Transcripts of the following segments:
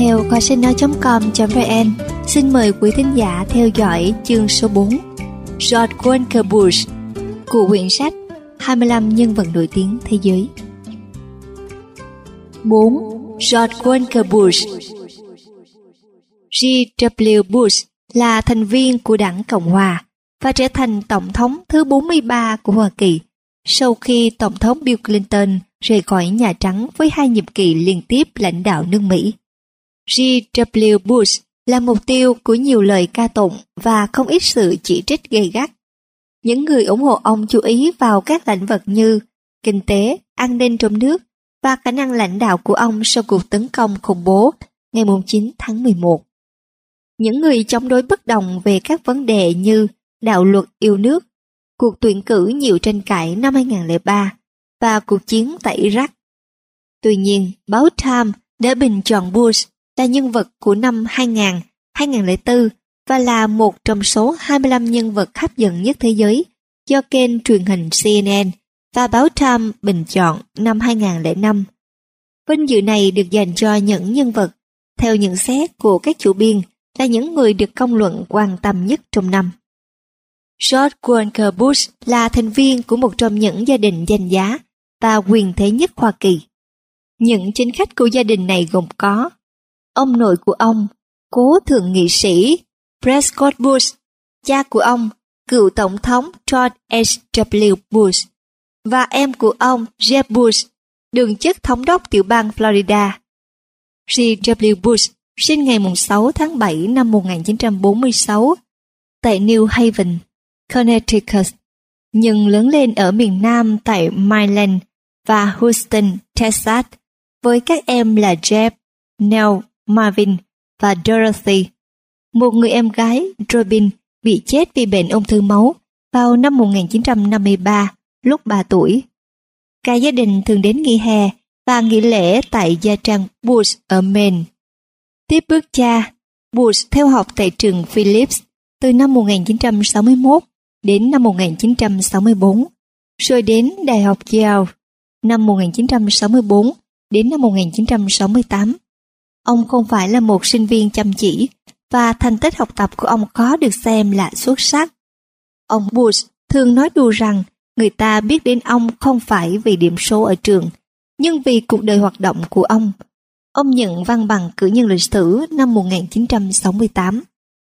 theo kho sách nói.com.vn. Xin mời quý thính giả theo dõi chương số 4, George Walker Bush, của quyển sách 25 nhân vật nổi tiếng thế giới. 4. George Walker Bush. G.W. Bush là thành viên của đảng Cộng hòa và trở thành tổng thống thứ 43 của Hoa Kỳ sau khi Tổng thống Bill Clinton rời khỏi Nhà Trắng với 2 nhiệm kỳ liên tiếp lãnh đạo nước Mỹ. G.W. Bush là mục tiêu của nhiều lời ca tụng và không ít sự chỉ trích gay gắt. Những người ủng hộ ông chú ý vào các lĩnh vực như kinh tế, an ninh trong nước và khả năng lãnh đạo của ông sau cuộc tấn công khủng bố ngày 9 tháng 11. Những người chống đối bất đồng về các vấn đề như đạo luật yêu nước, cuộc tuyển cử nhiều tranh cãi năm 2003 và cuộc chiến tại Iraq. Tuy nhiên, báo Time đã bình chọn Bush là nhân vật của năm 2000, 2004 và là một trong số 25 nhân vật hấp dẫn nhất thế giới do kênh truyền hình CNN và báo Time bình chọn năm 2005. Vinh dự này được dành cho những nhân vật, theo nhận xét của các chủ biên, là những người được công luận quan tâm nhất trong năm. George Walker Bush là thành viên của một trong những gia đình danh giá và quyền thế nhất Hoa Kỳ. Những chính khách của gia đình này gồm có ông nội của ông, cố thượng nghị sĩ Prescott Bush, cha của ông, cựu tổng thống George H.W. Bush, và em của ông Jeb Bush, đương chức thống đốc tiểu bang Florida. G.W. Bush sinh ngày 6 tháng 7 năm 1946 tại New Haven, Connecticut, nhưng lớn lên ở miền Nam tại Maryland và Houston, Texas, với các em là Jeb, Nell, Marvin và Dorothy. Một người em gái, Robin, bị chết vì bệnh ung thư máu vào năm 1953, lúc 3 tuổi. Cả gia đình thường đến nghỉ hè và nghỉ lễ tại gia trang Bush ở Maine. Tiếp bước cha, Bush theo học tại trường Phillips từ năm 1961 đến năm 1964, rồi đến Đại học Yale năm 1964 đến năm 1968. Ông không phải là một sinh viên chăm chỉ và thành tích học tập của ông khó được xem là xuất sắc. Ông Bush thường nói đùa rằng người ta biết đến ông không phải vì điểm số ở trường, nhưng vì cuộc đời hoạt động của ông. Ông nhận văn bằng cử nhân lịch sử năm 1968.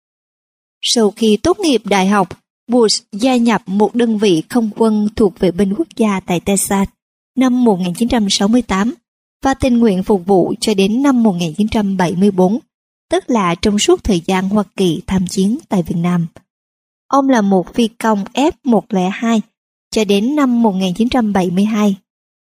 Sau khi tốt nghiệp đại học, Bush gia nhập một đơn vị không quân thuộc vệ binh quốc gia tại Texas năm 1968 và tình nguyện phục vụ cho đến năm 1974, tức là trong suốt thời gian Hoa Kỳ tham chiến tại Việt Nam. Ông là một phi công F-102 cho đến năm 1972.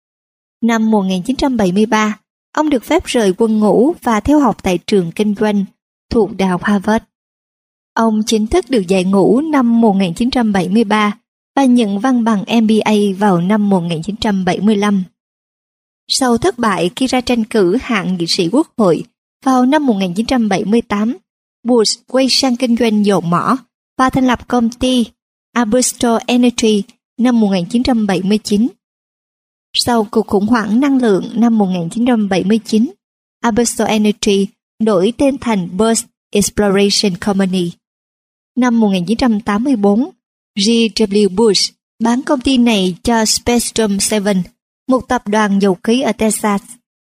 Năm 1973, ông được phép rời quân ngũ và theo học tại trường kinh doanh thuộc Đại học Harvard. Ông chính thức được giải ngũ năm 1973 và nhận văn bằng MBA vào năm 1975. Sau thất bại khi ra tranh cử hạng nghị sĩ quốc hội vào năm 1978, Bush quay sang kinh doanh dầu mỏ và thành lập công ty Aberystwyth Energy năm 1979. Sau cuộc khủng hoảng năng lượng năm 1979, Aberystwyth Energy đổi tên thành Bush Exploration Company. Năm 1984, G.W. Bush bán công ty này cho Spectrum 7, một tập đoàn dầu khí ở Texas.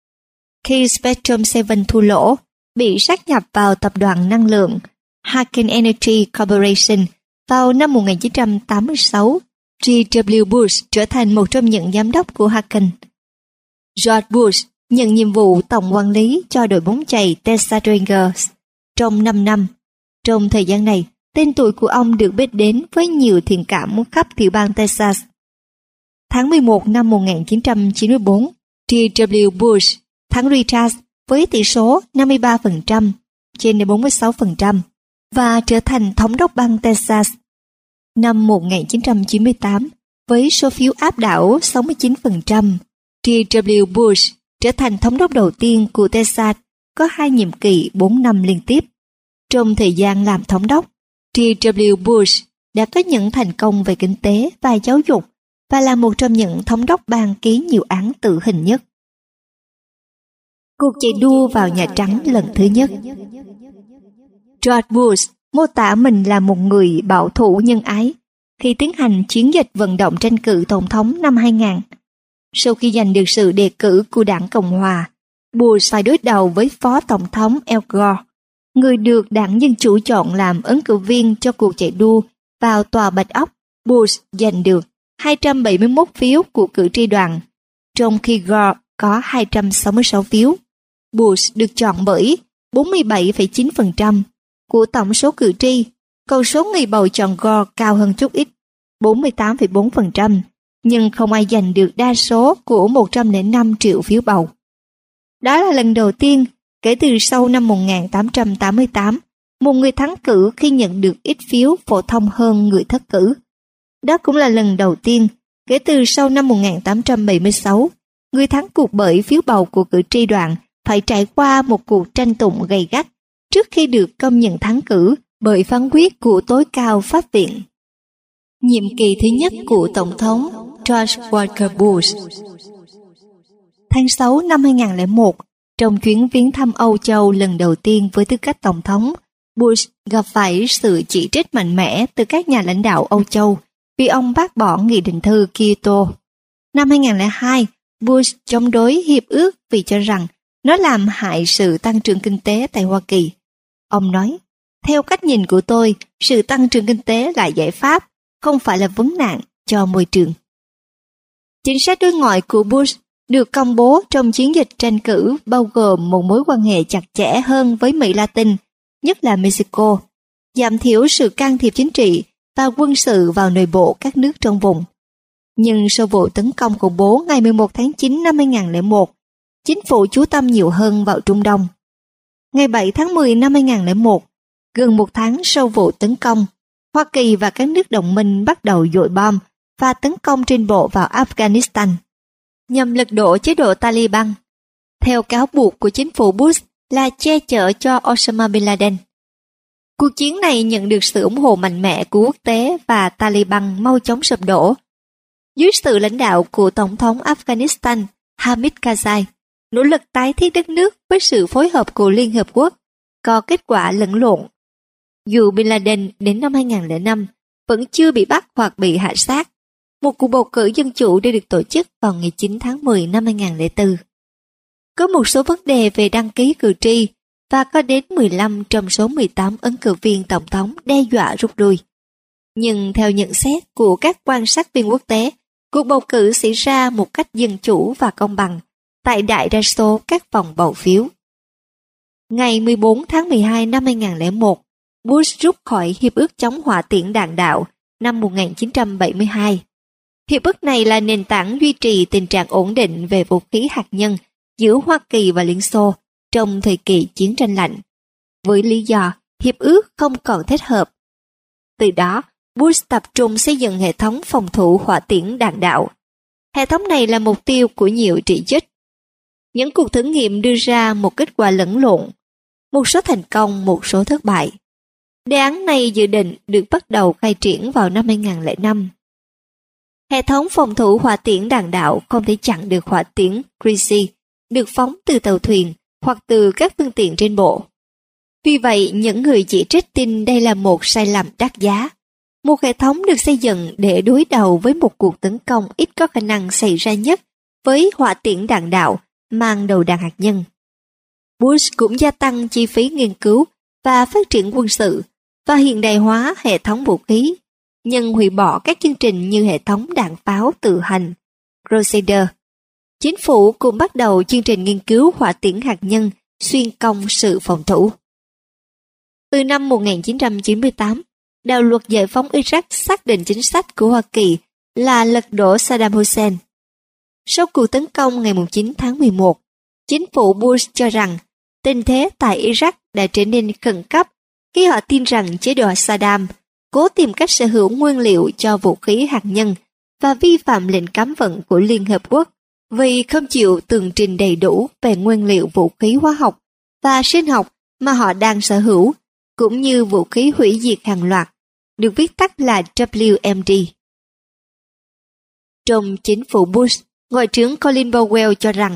Khi Spectrum 7 thua lỗ, bị sáp nhập vào tập đoàn năng lượng Hawken Energy Corporation vào năm 1986, G.W. Bush trở thành một trong những giám đốc của Hawken. George Bush nhận nhiệm vụ tổng quản lý cho đội bóng chày Texas Rangers trong 5 năm. Trong thời gian này, tên tuổi của ông được biết đến với nhiều thiện cảm khắp tiểu bang Texas. Tháng 11 năm 1994, G.W. Bush thắng Richards với tỷ số 53% trên 46% và trở thành thống đốc bang Texas. Năm 1998, với số phiếu áp đảo 69%, G.W. Bush trở thành thống đốc đầu tiên của Texas có 2 nhiệm kỳ 4 năm liên tiếp. Trong thời gian làm thống đốc, G.W. Bush đã có những thành công về kinh tế và giáo dục và là một trong những thống đốc bang ký nhiều án tử hình nhất. Cuộc chạy đua vào Nhà Trắng lần thứ nhất. George Bush mô tả mình là một người bảo thủ nhân ái khi tiến hành chiến dịch vận động tranh cử tổng thống năm 2000. Sau khi giành được sự đề cử của đảng Cộng Hòa, Bush phải đối đầu với Phó Tổng thống Al Gore, người được đảng Dân Chủ chọn làm ứng cử viên cho cuộc chạy đua vào Tòa Bạch Ốc. Bush giành được 271 phiếu của cử tri đoàn, trong khi Gore có 266 phiếu. Bush được chọn bởi 47,9% của tổng số cử tri, còn số người bầu chọn Gore cao hơn chút ít, 48,4%, nhưng không ai giành được đa số của 105 triệu phiếu bầu. Đó là lần đầu tiên kể từ sau năm 1888, một người thắng cử khi nhận được ít phiếu phổ thông hơn người thất cử. Đó cũng là lần đầu tiên kể từ sau năm 1876, người thắng cuộc bởi phiếu bầu của cử tri đoàn phải trải qua một cuộc tranh tụng gay gắt trước khi được công nhận thắng cử bởi phán quyết của tối cao pháp viện. Nhiệm kỳ thứ nhất của Tổng thống George Walker Bush. Tháng 6 năm 2001, trong chuyến viếng thăm Âu Châu lần đầu tiên với tư cách Tổng thống, Bush gặp phải sự chỉ trích mạnh mẽ từ các nhà lãnh đạo Âu Châu vì ông bác bỏ nghị định thư Kyoto. Năm 2002, Bush chống đối hiệp ước vì cho rằng nó làm hại sự tăng trưởng kinh tế tại Hoa Kỳ. Ông nói, theo cách nhìn của tôi, sự tăng trưởng kinh tế là giải pháp, không phải là vấn nạn cho môi trường. Chính sách đối ngoại của Bush được công bố trong chiến dịch tranh cử bao gồm một mối quan hệ chặt chẽ hơn với Mỹ Latin, nhất là Mexico, giảm thiểu sự can thiệp chính trị và quân sự vào nội bộ các nước trong vùng. Nhưng sau vụ tấn công khủng bố ngày 11 tháng 9 năm 2001, chính phủ chú tâm nhiều hơn vào Trung Đông. Ngày 7 tháng 10 năm 2001, gần một tháng sau vụ tấn công, Hoa Kỳ và các nước đồng minh bắt đầu dội bom và tấn công trên bộ vào Afghanistan, nhằm lật đổ chế độ Taliban, theo cáo buộc của chính phủ Bush là che chở cho Osama Bin Laden. Cuộc chiến này nhận được sự ủng hộ mạnh mẽ của quốc tế và Taliban mau chóng sụp đổ. Dưới sự lãnh đạo của Tổng thống Afghanistan Hamid Karzai, nỗ lực tái thiết đất nước với sự phối hợp của Liên Hợp Quốc có kết quả lẫn lộn. Dù Bin Laden đến năm 2005 vẫn chưa bị bắt hoặc bị hạ sát, một cuộc bầu cử dân chủ đã được tổ chức vào ngày 9 tháng 10 năm 2004. Có một số vấn đề về đăng ký cử tri và có đến 15 trong số 18 ứng cử viên tổng thống đe dọa rút lui. Nhưng theo nhận xét của các quan sát viên quốc tế, cuộc bầu cử xảy ra một cách dân chủ và công bằng tại đại đa số các phòng bầu phiếu. Ngày 14 tháng 12 năm 2001, Bush rút khỏi Hiệp ước chống hỏa tiễn đạn đạo năm 1972. Hiệp ước này là nền tảng duy trì tình trạng ổn định về vũ khí hạt nhân giữa Hoa Kỳ và Liên Xô trong thời kỳ chiến tranh lạnh, với lý do hiệp ước không còn thích hợp. Từ đó, Bush tập trung xây dựng hệ thống phòng thủ hỏa tiễn đạn đạo. Hệ thống này là mục tiêu của nhiều chỉ trích. Những cuộc thử nghiệm đưa ra một kết quả lẫn lộn, một số thành công, một số thất bại. Đề án này dự định được bắt đầu khai triển vào năm 2005. Hệ thống phòng thủ hỏa tiễn đạn đạo không thể chặn được hỏa tiễn Greasy được phóng từ tàu thuyền hoặc từ các phương tiện trên bộ. Vì vậy, những người chỉ trích tin đây là một sai lầm đắt giá. Một hệ thống được xây dựng để đối đầu với một cuộc tấn công ít có khả năng xảy ra nhất với hỏa tiễn đạn đạo mang đầu đạn hạt nhân. Bush cũng gia tăng chi phí nghiên cứu và phát triển quân sự và hiện đại hóa hệ thống vũ khí, nhưng hủy bỏ các chương trình như hệ thống đạn pháo tự hành, Crusader. Chính phủ cũng bắt đầu chương trình nghiên cứu hỏa tiễn hạt nhân xuyên công sự phòng thủ. Từ năm 1998, đạo luật giải phóng Iraq xác định chính sách của Hoa Kỳ là lật đổ Saddam Hussein. Sau cuộc tấn công ngày 9 tháng 11, chính phủ Bush cho rằng tình thế tại Iraq đã trở nên khẩn cấp khi họ tin rằng chế độ Saddam cố tìm cách sở hữu nguyên liệu cho vũ khí hạt nhân và vi phạm lệnh cấm vận của Liên Hợp Quốc vì không chịu tường trình đầy đủ về nguyên liệu vũ khí hóa học và sinh học mà họ đang sở hữu, cũng như vũ khí hủy diệt hàng loạt, được viết tắt là WMD. Trong chính phủ Bush, Ngoại trưởng Colin Powell cho rằng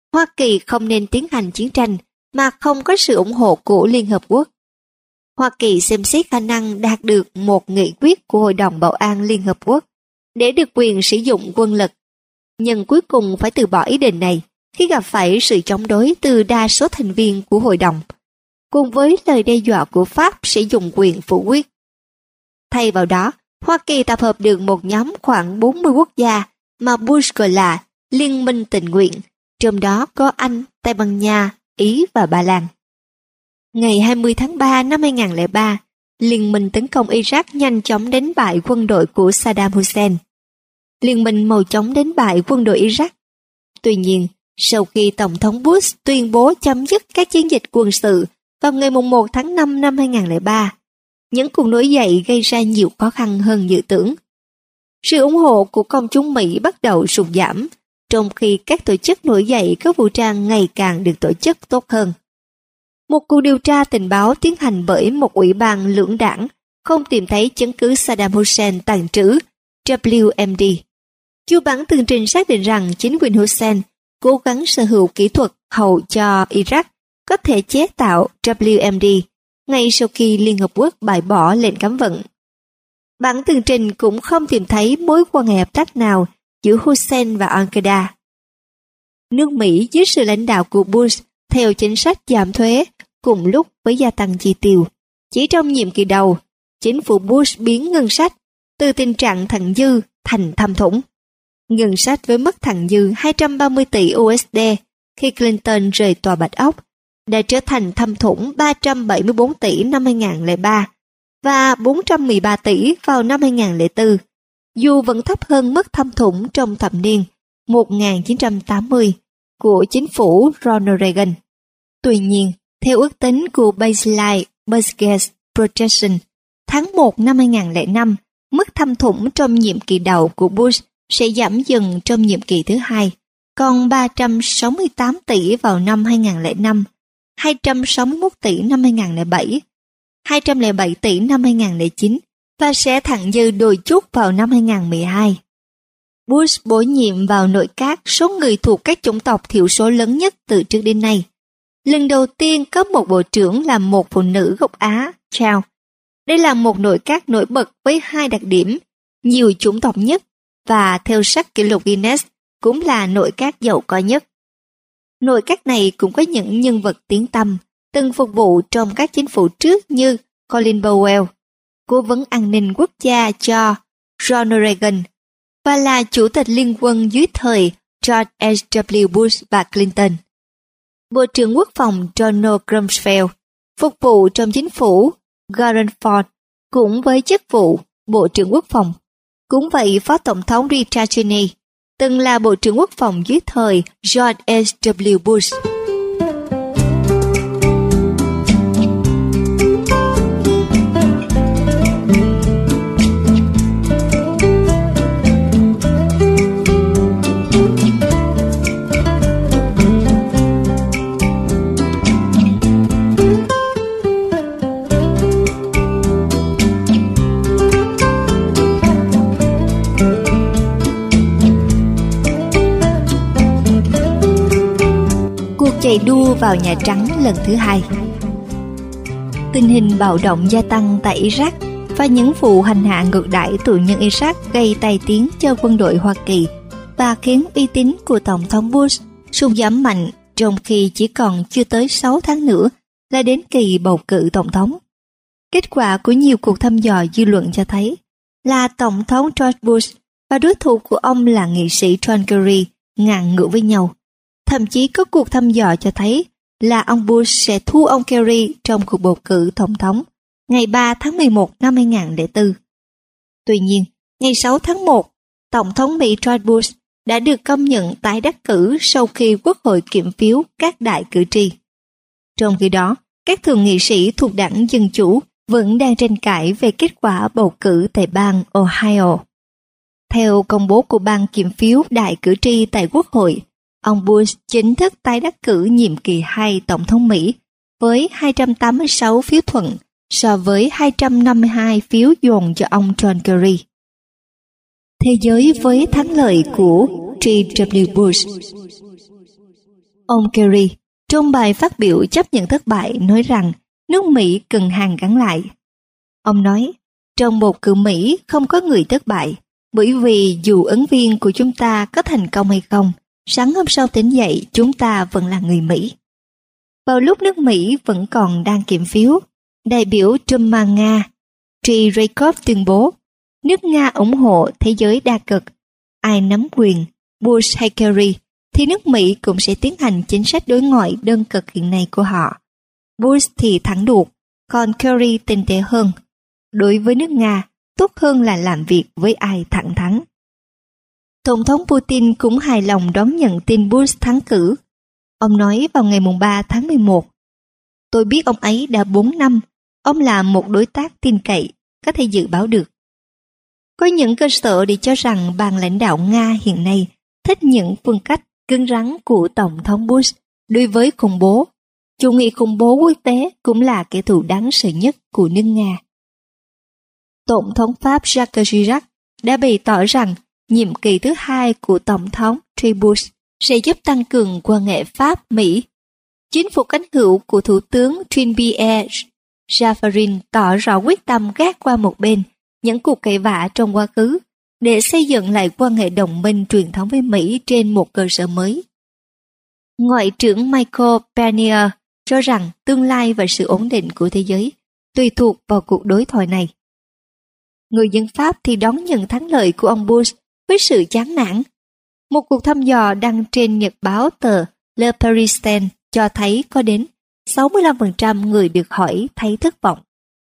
Hoa Kỳ không nên tiến hành chiến tranh mà không có sự ủng hộ của Liên Hợp Quốc. Hoa Kỳ xem xét khả năng đạt được một nghị quyết của Hội đồng Bảo an Liên Hợp Quốc để được quyền sử dụng quân lực, nhưng cuối cùng phải từ bỏ ý định này khi gặp phải sự chống đối từ đa số thành viên của hội đồng, cùng với lời đe dọa của Pháp sẽ dùng quyền phủ quyết. Thay vào đó, Hoa Kỳ tập hợp được một nhóm khoảng 40 quốc gia mà Bush gọi là Liên minh tình nguyện, trong đó có Anh, Tây Ban Nha, Ý và Ba Lan. Ngày 20 tháng 3 năm 2003, Liên minh tấn công Iraq nhanh chóng đánh bại quân đội của Saddam Hussein. Liên minh mau chóng đánh bại quân đội Iraq. Tuy nhiên, sau khi Tổng thống Bush tuyên bố chấm dứt các chiến dịch quân sự vào ngày 1 tháng 5 năm 2003, những cuộc nổi dậy gây ra nhiều khó khăn hơn dự tưởng. Sự ủng hộ của công chúng Mỹ bắt đầu sụt giảm, trong khi các tổ chức nổi dậy có vũ trang ngày càng được tổ chức tốt hơn. Một cuộc điều tra tình báo tiến hành bởi một ủy ban lưỡng đảng không tìm thấy chứng cứ Saddam Hussein tàng trữ WMD. Chu Bắn tường trình xác định rằng chính quyền Hussein cố gắng sở hữu kỹ thuật hậu cho Iraq có thể chế tạo WMD ngay sau khi Liên Hợp Quốc bãi bỏ lệnh cấm vận. Bản tường trình cũng không tìm thấy mối quan hệ hợp tác nào giữa Hussein và Al-Qaeda. Nước Mỹ dưới sự lãnh đạo của Bush theo chính sách giảm thuế cùng lúc với gia tăng chi tiêu. Chỉ trong nhiệm kỳ đầu, chính phủ Bush biến ngân sách từ tình trạng thặng dư thành thâm thủng. Ngân sách với mức thặng dư 230 tỷ USD khi Clinton rời Tòa Bạch Ốc đã trở thành thâm thủng 374 tỷ năm 2003 và 413 tỷ vào năm 2004, dù vẫn thấp hơn mức thâm thủng trong thập niên 1980 của chính phủ Ronald Reagan. Tuy nhiên, theo ước tính của Baseline Budget Projection, tháng 1 năm 2005, mức thâm thủng trong nhiệm kỳ đầu của Bush sẽ giảm dần trong nhiệm kỳ thứ hai, còn 368 tỷ vào năm 2005, 261 tỷ năm 2007, 207 tỷ năm 2009 và sẽ thặng dư đôi chút vào năm 2012. Bush bổ nhiệm vào nội các số người thuộc các chủng tộc thiểu số lớn nhất từ trước đến nay. Lần đầu tiên có một bộ trưởng là một phụ nữ gốc Á, Chow. Đây là một nội các nổi bật với hai đặc điểm, nhiều chủng tộc nhất và theo sách kỷ lục Guinness cũng là nội các giàu có nhất. Nội các này cũng có những nhân vật tiếng tăm, từng phục vụ trong các chính phủ trước như Colin Powell, cố vấn an ninh quốc gia cho Ronald Reagan và là chủ tịch liên quân dưới thời George H.W. Bush và Clinton. Bộ trưởng Quốc phòng Donald Rumsfeld phục vụ trong chính phủ Gerald Ford cũng với chức vụ Bộ trưởng Quốc phòng. Cũng vậy, Phó Tổng thống Richard Cheney từng là Bộ trưởng Quốc phòng dưới thời George H.W. Bush. Chạy đua vào Nhà Trắng lần thứ hai. Tình hình bạo động gia tăng tại Iraq và những vụ hành hạ ngược đãi tù nhân Iraq gây tai tiếng cho quân đội Hoa Kỳ và khiến uy tín của Tổng thống Bush sụt giảm mạnh, trong khi chỉ còn chưa tới 6 tháng nữa là đến kỳ bầu cử tổng thống. Kết quả của nhiều cuộc thăm dò dư luận cho thấy là Tổng thống George Bush và đối thủ của ông là nghị sĩ John Kerry ngang ngửa với nhau. Thậm chí có cuộc thăm dò cho thấy là ông Bush sẽ thua ông Kerry trong cuộc bầu cử tổng thống ngày 3 tháng 11 năm 2004. Tuy nhiên, ngày 6 tháng 1, Tổng thống Mỹ George Bush đã được công nhận tái đắc cử sau khi Quốc hội kiểm phiếu các đại cử tri. Trong khi đó, các thượng nghị sĩ thuộc đảng Dân Chủ vẫn đang tranh cãi về kết quả bầu cử tại bang Ohio. Theo công bố của ban kiểm phiếu đại cử tri tại Quốc hội, ông Bush chính thức tái đắc cử nhiệm kỳ 2 Tổng thống Mỹ với 286 phiếu thuận so với 252 phiếu dồn cho ông John Kerry. Thế giới với thắng lợi của G.W. Bush. Ông Kerry, trong bài phát biểu chấp nhận thất bại, nói rằng nước Mỹ cần hàn gắn lại. Ông nói, trong bầu cử Mỹ không có người thất bại, bởi vì dù ứng viên của chúng ta có thành công hay không, sáng hôm sau tỉnh dậy chúng ta vẫn là người Mỹ. Vào lúc nước Mỹ vẫn còn đang kiểm phiếu, đại biểu Duma Nga, T. Rykov tuyên bố, nước Nga ủng hộ thế giới đa cực. Ai nắm quyền, Bush hay Kerry, thì nước Mỹ cũng sẽ tiến hành chính sách đối ngoại đơn cực hiện nay của họ. Bush thì thắng đuột, còn Kerry tinh tế hơn. Đối với nước Nga, tốt hơn là làm việc với ai thẳng thắn. Tổng thống Putin cũng hài lòng đón nhận tin Bush thắng cử. Ông nói vào ngày 3 tháng 11, tôi biết ông ấy đã 4 năm, ông là một đối tác tin cậy, có thể dự báo được. Có những cơ sở để cho rằng ban lãnh đạo Nga hiện nay thích những phương cách cứng rắn của Tổng thống Bush đối với khủng bố. Chủ nghĩa khủng bố quốc tế cũng là kẻ thù đáng sợ nhất của nước Nga. Tổng thống Pháp Jacques Chirac đã bày tỏ rằng nhiệm kỳ thứ 2 của Tổng thống Bush sẽ giúp tăng cường quan hệ Pháp-Mỹ. Chính phủ cánh hữu của Thủ tướng Jean-Pierre Raffarin tỏ rõ quyết tâm gác qua một bên những cuộc cãi vã trong quá khứ để xây dựng lại quan hệ đồng minh truyền thống với Mỹ trên một cơ sở mới. Ngoại trưởng Michael Barnier cho rằng tương lai và sự ổn định của thế giới tùy thuộc vào cuộc đối thoại này. Người dân Pháp thì đón nhận thắng lợi của ông Bush với sự chán nản. Một cuộc thăm dò đăng trên nhật báo tờ Le Parisien cho thấy có đến 65% người được hỏi thấy thất vọng.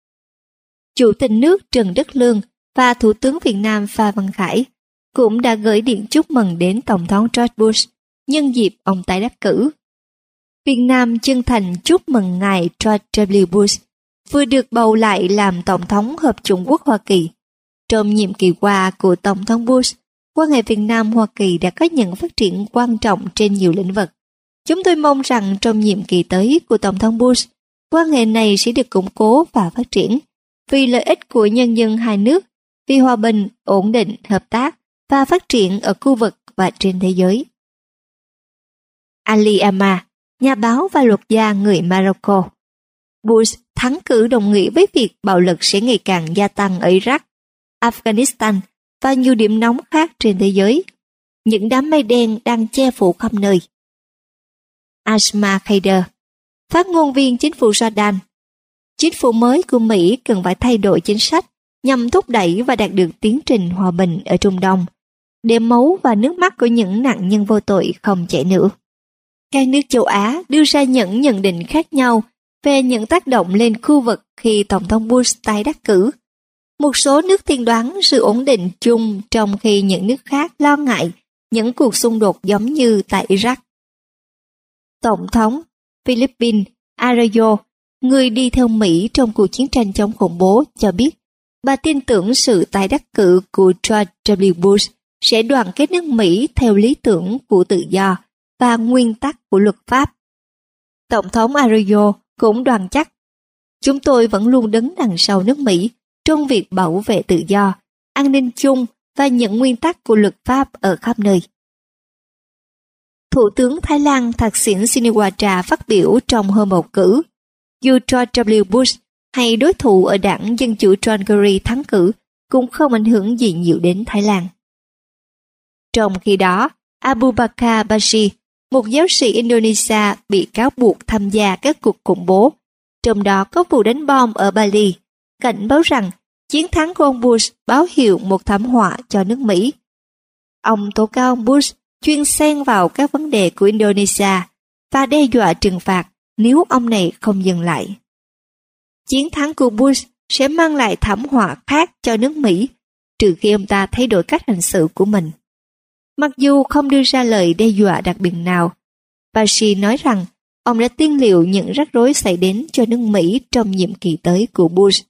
Chủ tịch nước Trần Đức Lương và Thủ tướng Việt Nam Phan Văn Khải cũng đã gửi điện chúc mừng đến Tổng thống George Bush nhân dịp ông tái đắc cử. Việt Nam chân thành chúc mừng ngài George W. Bush vừa được bầu lại làm Tổng thống Hợp chủng quốc Hoa Kỳ. Trong nhiệm kỳ qua của Tổng thống Bush, quan hệ Việt Nam-Hoa Kỳ đã có những phát triển quan trọng trên nhiều lĩnh vực. Chúng tôi mong rằng trong nhiệm kỳ tới của Tổng thống Bush, quan hệ này sẽ được củng cố và phát triển vì lợi ích của nhân dân hai nước, vì hòa bình, ổn định, hợp tác và phát triển ở khu vực và trên thế giới. Ali Ama, nhà báo và luật gia người Morocco. Bush thắng cử đồng nghĩa với việc bạo lực sẽ ngày càng gia tăng ở Iraq, Afghanistan và nhiều điểm nóng khác trên thế giới. Những đám mây đen đang che phủ khắp nơi. Asma Khaider, phát ngôn viên chính phủ Jordan. Chính phủ mới của Mỹ cần phải thay đổi chính sách nhằm thúc đẩy và đạt được tiến trình hòa bình ở Trung Đông, để máu và nước mắt của những nạn nhân vô tội không chảy nữa. Các nước châu Á đưa ra những nhận định khác nhau về những tác động lên khu vực khi Tổng thống Bush tái đắc cử. Một số nước tiên đoán sự ổn định chung, trong khi những nước khác lo ngại những cuộc xung đột giống như tại Iraq. Tổng thống Philippines Arroyo, người đi theo Mỹ trong cuộc chiến tranh chống khủng bố, cho biết bà tin tưởng sự tái đắc cử của George W. Bush sẽ đoàn kết nước Mỹ theo lý tưởng của tự do và nguyên tắc của luật pháp. Tổng thống Arroyo cũng đoan chắc, chúng tôi vẫn luôn đứng đằng sau nước Mỹ trong việc bảo vệ tự do, an ninh chung và những nguyên tắc của luật pháp ở khắp nơi. Thủ tướng Thái Lan Thaksin Shinawatra phát biểu trong hôm bầu cử, dù George W. Bush hay đối thủ ở đảng Dân chủ John Kerry thắng cử cũng không ảnh hưởng gì nhiều đến Thái Lan. Trong khi đó, Abu Bakar Bashir, một giáo sĩ Indonesia bị cáo buộc tham gia các cuộc khủng bố, trong đó có vụ đánh bom ở Bali, cảnh báo rằng chiến thắng của ông Bush báo hiệu một thảm họa cho nước Mỹ. Ông tố cáo ông Bush chuyên xen vào các vấn đề của Indonesia và đe dọa trừng phạt nếu ông này không dừng lại. Chiến thắng của Bush sẽ mang lại thảm họa khác cho nước Mỹ, trừ khi ông ta thay đổi cách hành xử của mình. Mặc dù không đưa ra lời đe dọa đặc biệt nào, Bashir nói rằng ông đã tiên liệu những rắc rối xảy đến cho nước Mỹ trong nhiệm kỳ tới của Bush.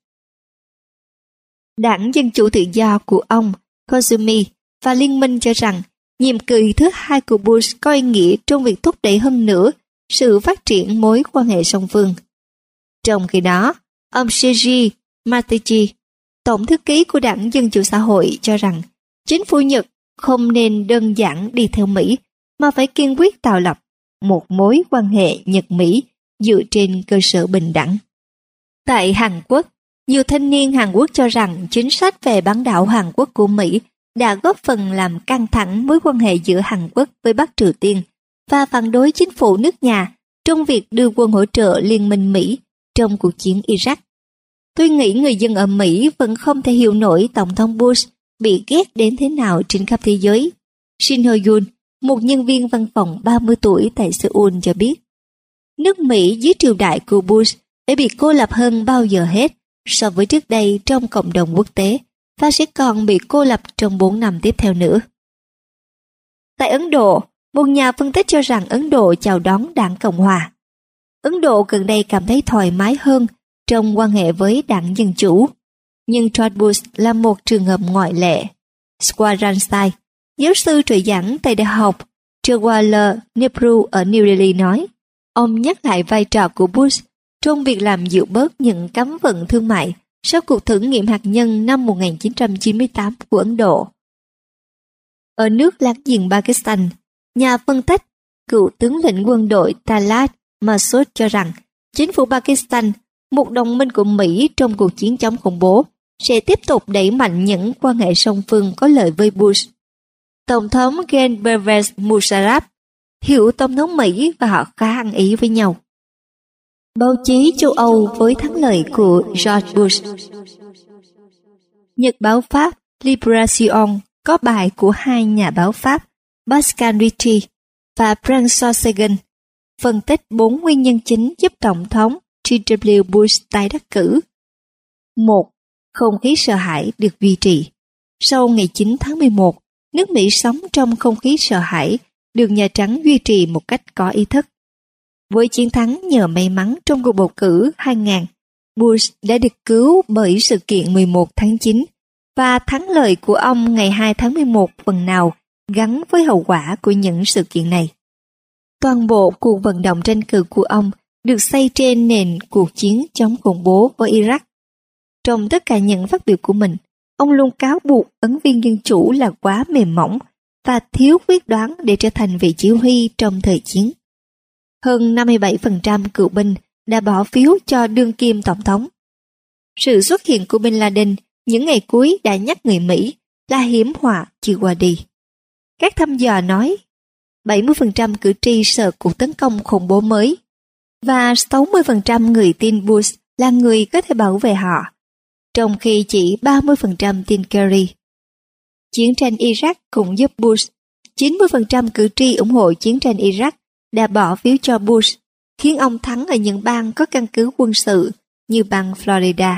Đảng Dân chủ tự do của ông, Kozumi và Liên minh cho rằng nhiệm kỳ thứ 2 của Bush có ý nghĩa trong việc thúc đẩy hơn nữa sự phát triển mối quan hệ song phương. Trong khi đó, ông Seiji Matsuichi, tổng thư ký của Đảng Dân chủ xã hội, cho rằng chính phủ Nhật không nên đơn giản đi theo Mỹ mà phải kiên quyết tạo lập một mối quan hệ Nhật-Mỹ dựa trên cơ sở bình đẳng. Tại Hàn Quốc, nhiều thanh niên Hàn Quốc cho rằng chính sách về bán đảo Hàn Quốc của Mỹ đã góp phần làm căng thẳng mối quan hệ giữa Hàn Quốc với Bắc Triều Tiên và phản đối chính phủ nước nhà trong việc đưa quân hỗ trợ Liên minh Mỹ trong cuộc chiến Iraq. Tôi nghĩ người dân ở Mỹ vẫn không thể hiểu nổi Tổng thống Bush bị ghét đến thế nào trên khắp thế giới. Shin Ho-yoon, một nhân viên văn phòng 30 tuổi tại Seoul cho biết, nước Mỹ dưới triều đại của Bush đã bị cô lập hơn bao giờ hết so với trước đây trong cộng đồng quốc tế và sẽ còn bị cô lập trong 4 năm tiếp theo nữa. Tại Ấn Độ, một nhà phân tích cho rằng Ấn Độ chào đón Đảng Cộng Hòa. Ấn Độ gần đây cảm thấy thoải mái hơn trong quan hệ với Đảng Dân Chủ, nhưng George Bush là một trường hợp ngoại lệ. Swar Ransai, giáo sư trợ giảng tại Đại học Jawaharlal Nehru ở New Delhi nói, ông nhắc lại vai trò của Bush trong việc làm dịu bớt những cấm vận thương mại sau cuộc thử nghiệm hạt nhân năm 1998 của Ấn Độ. Ở nước láng giềng Pakistan, nhà phân tích, cựu tướng lĩnh quân đội Talat Massoud cho rằng chính phủ Pakistan, một đồng minh của Mỹ trong cuộc chiến chống khủng bố, sẽ tiếp tục đẩy mạnh những quan hệ song phương có lợi với Bush. Tổng thống Gen Pervez Musharraf hiểu Tổng thống Mỹ và họ khá ăn ý với nhau. Báo chí châu Âu với thắng lợi của George Bush. Nhật báo Pháp Libération có bài của hai nhà báo Pháp Pascal Ritchie và François Sagan phân tích 4 nguyên nhân chính giúp Tổng thống G.W. Bush tái đắc cử. 1. Không khí sợ hãi được duy trì. Sau ngày 9 tháng 11, nước Mỹ sống trong không khí sợ hãi được Nhà Trắng duy trì một cách có ý thức. Với chiến thắng nhờ may mắn trong cuộc bầu cử 2000, Bush đã được cứu bởi sự kiện 11 tháng 9 và thắng lợi của ông ngày 2 tháng 11 phần nào gắn với hậu quả của những sự kiện này. Toàn bộ cuộc vận động tranh cử của ông được xây trên nền cuộc chiến chống khủng bố ở Iraq. Trong tất cả những phát biểu của mình, ông luôn cáo buộc ứng viên Dân Chủ là quá mềm mỏng và thiếu quyết đoán để trở thành vị chỉ huy trong thời chiến. Hơn 57% cựu binh đã bỏ phiếu cho đương kim tổng thống. Sự xuất hiện của Bin Laden những ngày cuối đã nhắc người Mỹ là hiểm họa chưa qua đi. Các thăm dò nói 70% cử tri sợ cuộc tấn công khủng bố mới và 60% người tin Bush là người có thể bảo vệ họ, trong khi chỉ 30% tin Kerry. Chiến tranh Iraq cũng giúp Bush. 90% cử tri ủng hộ chiến tranh Iraq đã bỏ phiếu cho Bush, khiến ông thắng ở những bang có căn cứ quân sự như bang Florida.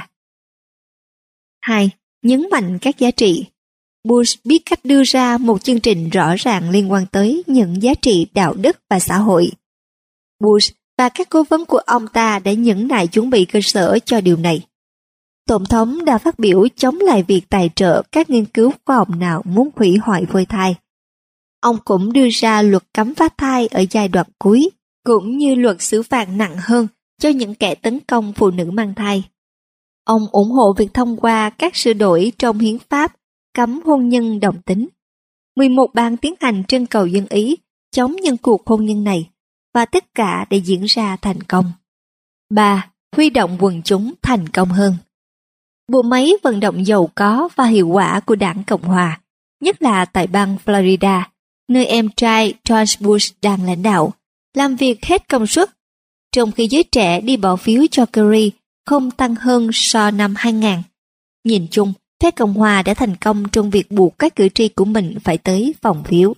2. Nhấn mạnh các giá trị. Bush biết cách đưa ra một chương trình rõ ràng liên quan tới những giá trị đạo đức và xã hội. Bush và các cố vấn của ông ta đã nhẫn nại chuẩn bị cơ sở cho điều này. Tổng thống đã phát biểu chống lại việc tài trợ các nghiên cứu khoa học nào muốn hủy hoại phôi thai. Ông cũng đưa ra luật cấm phá thai ở giai đoạn cuối, cũng như luật xử phạt nặng hơn cho những kẻ tấn công phụ nữ mang thai. Ông ủng hộ việc thông qua các sửa đổi trong hiến pháp cấm hôn nhân đồng tính. 11 bang tiến hành trưng cầu dân Ý chống những cuộc hôn nhân này, và tất cả đã diễn ra thành công. 3. Huy động quần chúng thành công hơn. Bộ máy vận động giàu có và hiệu quả của Đảng Cộng Hòa, nhất là tại bang Florida, nơi em trai George Bush đang lãnh đạo, làm việc hết công suất, trong khi giới trẻ đi bỏ phiếu cho Kerry không tăng hơn so năm 2000. Nhìn chung, phe Cộng Hòa đã thành công trong việc buộc các cử tri của mình phải tới phòng phiếu.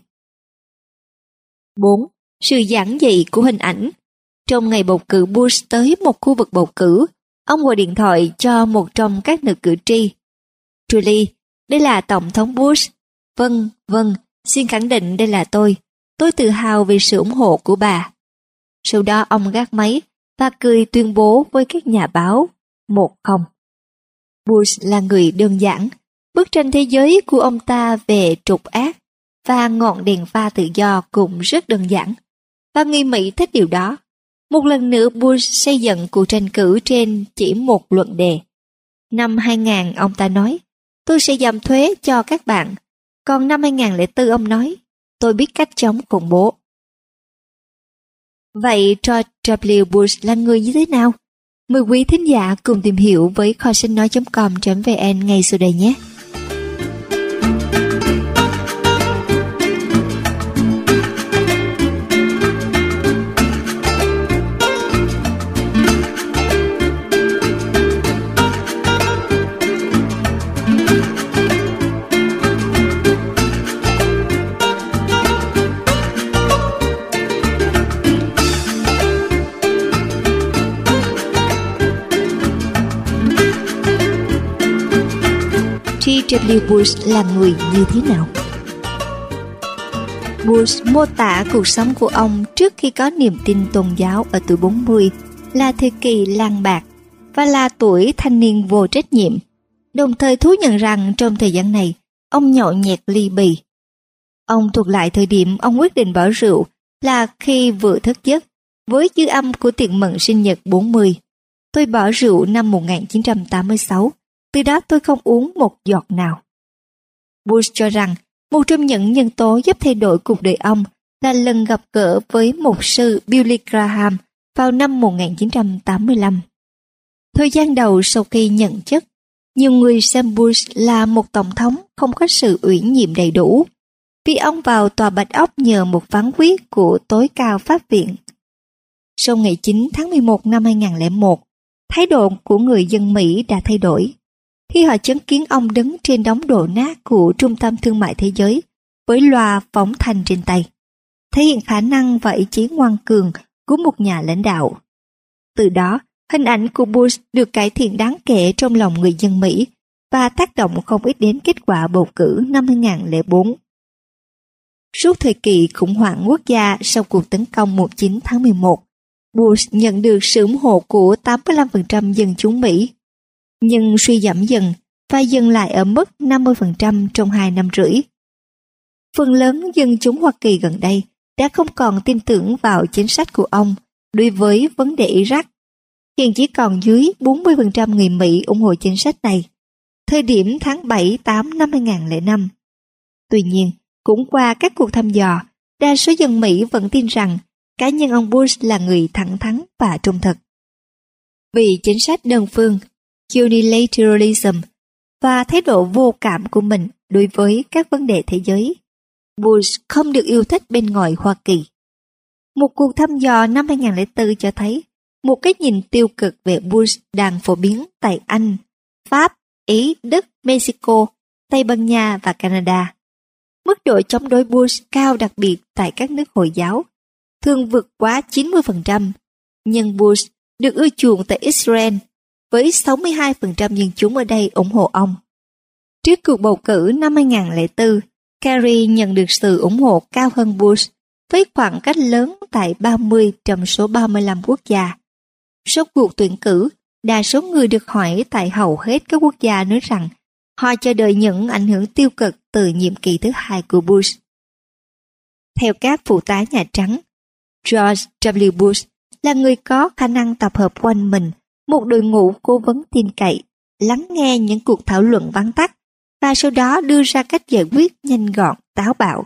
4. Sự giản dị của hình ảnh. Trong ngày bầu cử Bush tới một khu vực bầu cử, ông gọi điện thoại cho một trong các nữ cử tri. Julie, đây là Tổng thống Bush. Vâng, xin khẳng định đây là tôi. Tôi tự hào vì sự ủng hộ của bà. Sau đó ông gác máy và cười tuyên bố với các nhà báo 1-0. Bush là người đơn giản. Bức tranh thế giới của ông ta về trục ác và ngọn đèn pha tự do cũng rất đơn giản. Và người Mỹ thích điều đó. Một lần nữa Bush xây dựng cuộc tranh cử trên chỉ một luận đề. Năm 2000 ông ta nói, tôi sẽ giảm thuế cho các bạn. Còn năm 2004 ông nói, tôi biết cách chống khủng bố. Vậy George W. Bush là người như thế nào? Mời quý thính giả cùng tìm hiểu với kho sách nói.com.vn ngay sau đây nhé. W. Bush là người như thế nào? Bush mô tả cuộc sống của ông trước khi có niềm tin tôn giáo ở tuổi 40 là thời kỳ lang bạc và là tuổi thanh niên vô trách nhiệm, đồng thời thú nhận rằng trong thời gian này, ông nhậu nhẹt ly bì. Ông thuật lại thời điểm ông quyết định bỏ rượu là khi vừa thức giấc với dư âm của tiệc mừng sinh nhật 40. Tôi bỏ rượu năm 1986. Từ đó tôi không uống một giọt nào. Bush cho rằng một trong những nhân tố giúp thay đổi cuộc đời ông là lần gặp gỡ với mục sư Billy Graham vào năm 1985. Thời gian đầu sau khi nhận chức, nhiều người xem Bush là một tổng thống không có sự ủy nhiệm đầy đủ, vì ông vào tòa Bạch Ốc nhờ một phán quyết của tối cao pháp viện. Sau ngày 9 tháng 11 năm 2001, thái độ của người dân Mỹ đã thay đổi khi họ chứng kiến ông đứng trên đống đổ nát của Trung tâm Thương mại Thế giới với loa phóng thanh trên tay, thể hiện khả năng và ý chí ngoan cường của một nhà lãnh đạo. Từ đó, hình ảnh của Bush được cải thiện đáng kể trong lòng người dân Mỹ và tác động không ít đến kết quả bầu cử năm 2004. Suốt thời kỳ khủng hoảng quốc gia sau cuộc tấn công 9 tháng 11, Bush nhận được sự ủng hộ của 85% dân chúng Mỹ, nhưng suy giảm dần và dừng lại ở mức 50% trong 2 năm rưỡi. Phần lớn dân chúng Hoa Kỳ gần đây đã không còn tin tưởng vào chính sách của ông đối với vấn đề Iraq. Hiện chỉ còn dưới 40% người Mỹ ủng hộ chính sách này, thời điểm tháng 7-8 năm 2005. Tuy nhiên, cũng qua các cuộc thăm dò, đa số dân Mỹ vẫn tin rằng cá nhân ông Bush là người thẳng thắn và trung thực. Vì chính sách đơn phương, unilateralism và thái độ vô cảm của mình đối với các vấn đề thế giới, Bush không được yêu thích bên ngoài Hoa Kỳ. Một cuộc thăm dò năm 2004 cho thấy một cái nhìn tiêu cực về Bush đang phổ biến tại Anh, Pháp, Ý, Đức, Mexico, Tây Ban Nha và Canada. Mức độ chống đối Bush cao đặc biệt tại các nước Hồi giáo, thường vượt quá 90%, nhưng Bush được ưa chuộng tại Israel, với 62% dân chúng ở đây ủng hộ ông. Trước cuộc bầu cử năm 2004, Kerry nhận được sự ủng hộ cao hơn Bush với khoảng cách lớn tại 30 trong số 35 quốc gia. Sau cuộc tuyển cử, đa số người được hỏi tại hầu hết các quốc gia nói rằng họ chờ đợi những ảnh hưởng tiêu cực từ nhiệm kỳ thứ hai của Bush. Theo các phụ tá Nhà Trắng, George W. Bush là người có khả năng tập hợp quanh mình một đội ngũ cố vấn tin cậy, lắng nghe những cuộc thảo luận vắn tắt và sau đó đưa ra cách giải quyết nhanh gọn, táo bạo.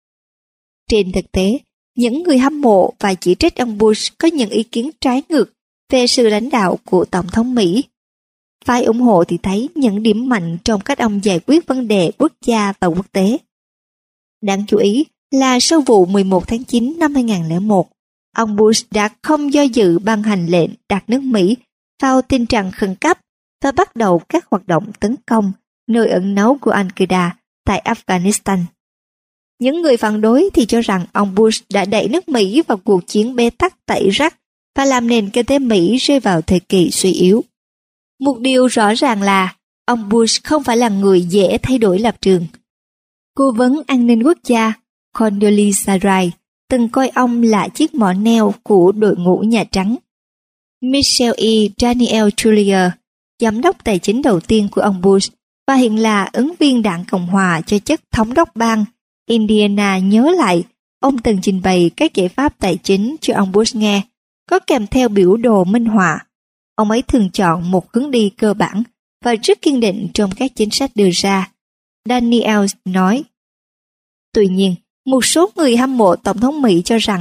Trên thực tế, những người hâm mộ và chỉ trích ông Bush có những ý kiến trái ngược về sự lãnh đạo của Tổng thống Mỹ. Phái ủng hộ thì thấy những điểm mạnh trong cách ông giải quyết vấn đề quốc gia và quốc tế. Đáng chú ý là sau vụ 11 tháng 9 năm 2001, ông Bush đã không do dự ban hành lệnh đặt nước Mỹ vào tình trạng khẩn cấp và bắt đầu các hoạt động tấn công nơi ẩn náu của Al-Qaeda tại Afghanistan. Những người phản đối thì cho rằng ông Bush đã đẩy nước Mỹ vào cuộc chiến bế tắc tại Iraq và làm nền kinh tế Mỹ rơi vào thời kỳ suy yếu. Một điều rõ ràng là ông Bush không phải là người dễ thay đổi lập trường. Cố vấn an ninh quốc gia Condoleezza Rice từng coi ông là chiếc mỏ neo của đội ngũ Nhà Trắng. Michelle E. Daniel Trulier, giám đốc tài chính đầu tiên của ông Bush và hiện là ứng viên đảng Cộng hòa cho chức thống đốc bang Indiana, nhớ lại ông từng trình bày các giải pháp tài chính cho ông Bush nghe, có kèm theo biểu đồ minh họa. Ông ấy thường chọn một hướng đi cơ bản và rất kiên định trong các chính sách đưa ra, Daniels nói. Tuy nhiên, một số người hâm mộ Tổng thống Mỹ cho rằng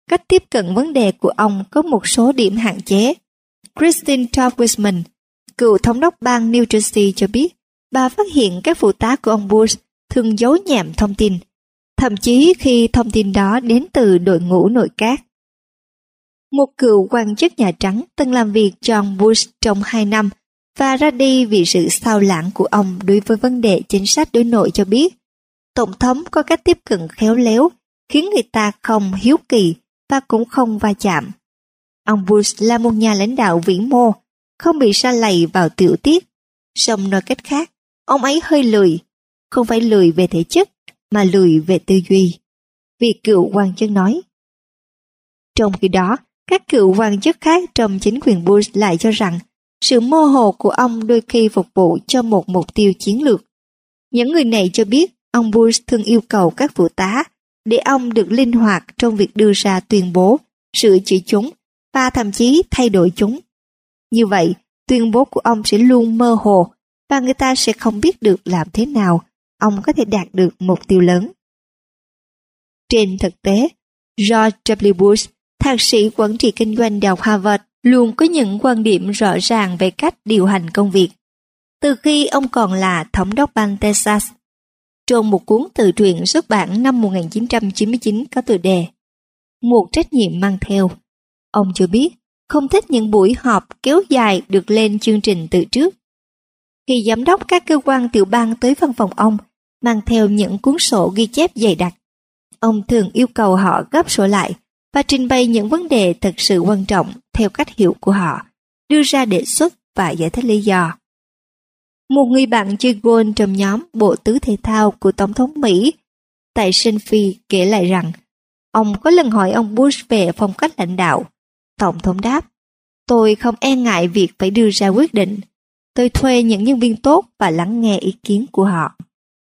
cách tiếp cận vấn đề của ông có một số điểm hạn chế. Christine Todd Wiseman, cựu thống đốc bang New Jersey cho biết, bà phát hiện các phụ tá của ông Bush thường giấu nhẹm thông tin, thậm chí khi thông tin đó đến từ đội ngũ nội các. Một cựu quan chức Nhà Trắng từng làm việc cho ông Bush trong 2 năm và ra đi vì sự xao lãng của ông đối với vấn đề chính sách đối nội cho biết, Tổng thống có cách tiếp cận khéo léo, khiến người ta không hiếu kỳ và cũng không va chạm. Ông Bush là một nhà lãnh đạo vĩ mô, không bị sa lầy vào tiểu tiết. Song nói cách khác, ông ấy hơi lười, không phải lười về thể chất, mà lười về tư duy. Vị cựu quan chức nói. Trong khi đó, các cựu quan chức khác trong chính quyền Bush lại cho rằng sự mơ hồ của ông đôi khi phục vụ cho một mục tiêu chiến lược. Những người này cho biết ông Bush thường yêu cầu các phụ tá để ông được linh hoạt trong việc đưa ra tuyên bố, sửa chữa chúng và thậm chí thay đổi chúng. Như vậy, tuyên bố của ông sẽ luôn mơ hồ và người ta sẽ không biết được làm thế nào ông có thể đạt được mục tiêu lớn. Trên thực tế, George W. Bush, thạc sĩ quản trị kinh doanh Đại học Harvard, luôn có những quan điểm rõ ràng về cách điều hành công việc. Từ khi ông còn là thống đốc bang Texas, trong một cuốn tự truyện xuất bản năm 1999 có tựa đề Một trách nhiệm mang theo, ông cho biết không thích những buổi họp kéo dài được lên chương trình từ trước. Khi giám đốc các cơ quan tiểu bang tới văn phòng ông, mang theo những cuốn sổ ghi chép dày đặc, ông thường yêu cầu họ gấp sổ lại và trình bày những vấn đề thật sự quan trọng theo cách hiểu của họ, đưa ra đề xuất và giải thích lý do. Một người bạn chơi golf trong nhóm bộ tứ thể thao của Tổng thống Mỹ tại Seinfeld kể lại rằng ông có lần hỏi ông Bush về phong cách lãnh đạo. Tổng thống đáp, tôi không e ngại việc phải đưa ra quyết định. Tôi thuê những nhân viên tốt và lắng nghe ý kiến của họ.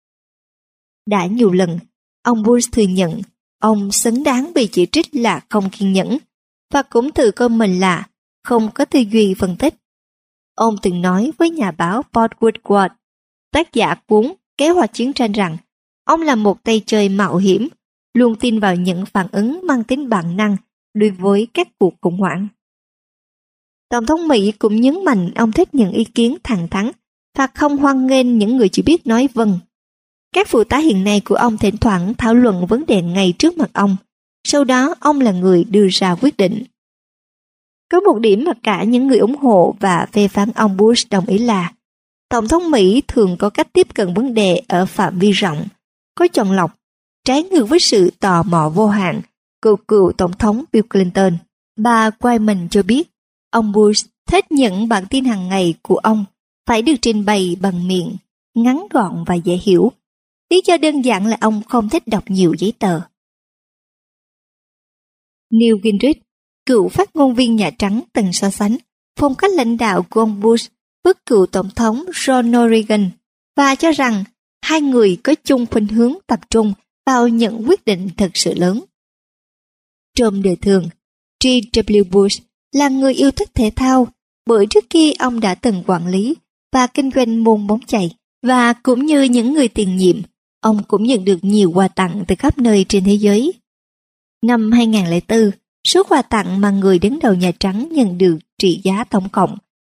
Đã nhiều lần, ông Bush thừa nhận ông xứng đáng bị chỉ trích là không kiên nhẫn và cũng tự coi mình là không có tư duy phân tích. Ông từng nói với nhà báo Paul Woodward, tác giả cuốn Kế hoạch chiến tranh rằng ông là một tay chơi mạo hiểm, luôn tin vào những phản ứng mang tính bản năng đối với các cuộc khủng hoảng. Tổng thống Mỹ cũng nhấn mạnh ông thích những ý kiến thẳng thắn và không hoan nghênh những người chỉ biết nói vâng. Các phụ tá hiện nay của ông thỉnh thoảng thảo luận vấn đề ngay trước mặt ông, sau đó ông là người đưa ra quyết định. Có một điểm mà cả những người ủng hộ và phê phán ông Bush đồng ý là Tổng thống Mỹ thường có cách tiếp cận vấn đề ở phạm vi rộng, có chọn lọc, trái ngược với sự tò mò vô hạn của cựu Tổng thống Bill Clinton. Bà Wyman cho biết, ông Bush thích những bản tin hàng ngày của ông phải được trình bày bằng miệng, ngắn gọn và dễ hiểu. Lý do đơn giản là ông không thích đọc nhiều giấy tờ. Newt Gingrich, cựu phát ngôn viên Nhà Trắng từng so sánh phong cách lãnh đạo của ông Bush với cựu Tổng thống Ronald Reagan và cho rằng hai người có chung khuynh hướng tập trung vào những quyết định thực sự lớn. Trong đời thường, G.W. Bush là người yêu thích thể thao bởi trước kia ông đã từng quản lý và kinh doanh môn bóng chày, và cũng như những người tiền nhiệm, ông cũng nhận được nhiều quà tặng từ khắp nơi trên thế giới. Năm 2004, số quà tặng mà người đứng đầu Nhà Trắng nhận được trị giá tổng cộng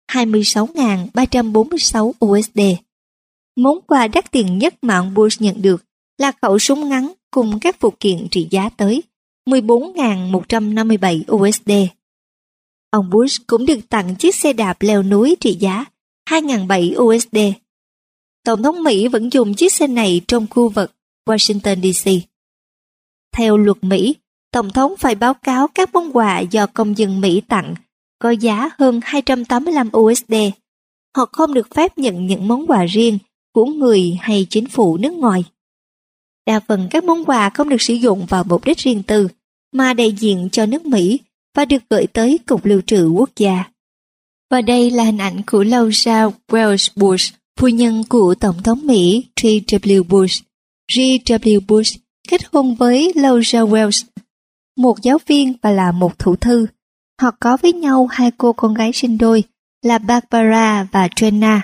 26.346 USD. Món quà đắt tiền nhất mà ông Bush nhận được là khẩu súng ngắn cùng các phụ kiện trị giá tới 14.157 USD. Ông Bush cũng được tặng chiếc xe đạp leo núi trị giá 2.700 USD. Tổng thống Mỹ vẫn dùng chiếc xe này trong khu vực Washington DC. Theo luật Mỹ, Tổng thống phải báo cáo các món quà do công dân Mỹ tặng có giá hơn 285 USD. Họ không được phép nhận những món quà riêng của người hay chính phủ nước ngoài. Đa phần các món quà không được sử dụng vào mục đích riêng tư, mà đại diện cho nước Mỹ và được gửi tới Cục Lưu trữ Quốc gia. Và đây là hình ảnh của Laura Wells Bush, phu nhân của Tổng thống Mỹ G.W. Bush. G.W. Bush kết hôn với Laura Wells, một giáo viên và là một thủ thư. Họ có với nhau hai cô con gái sinh đôi là Barbara và Trina.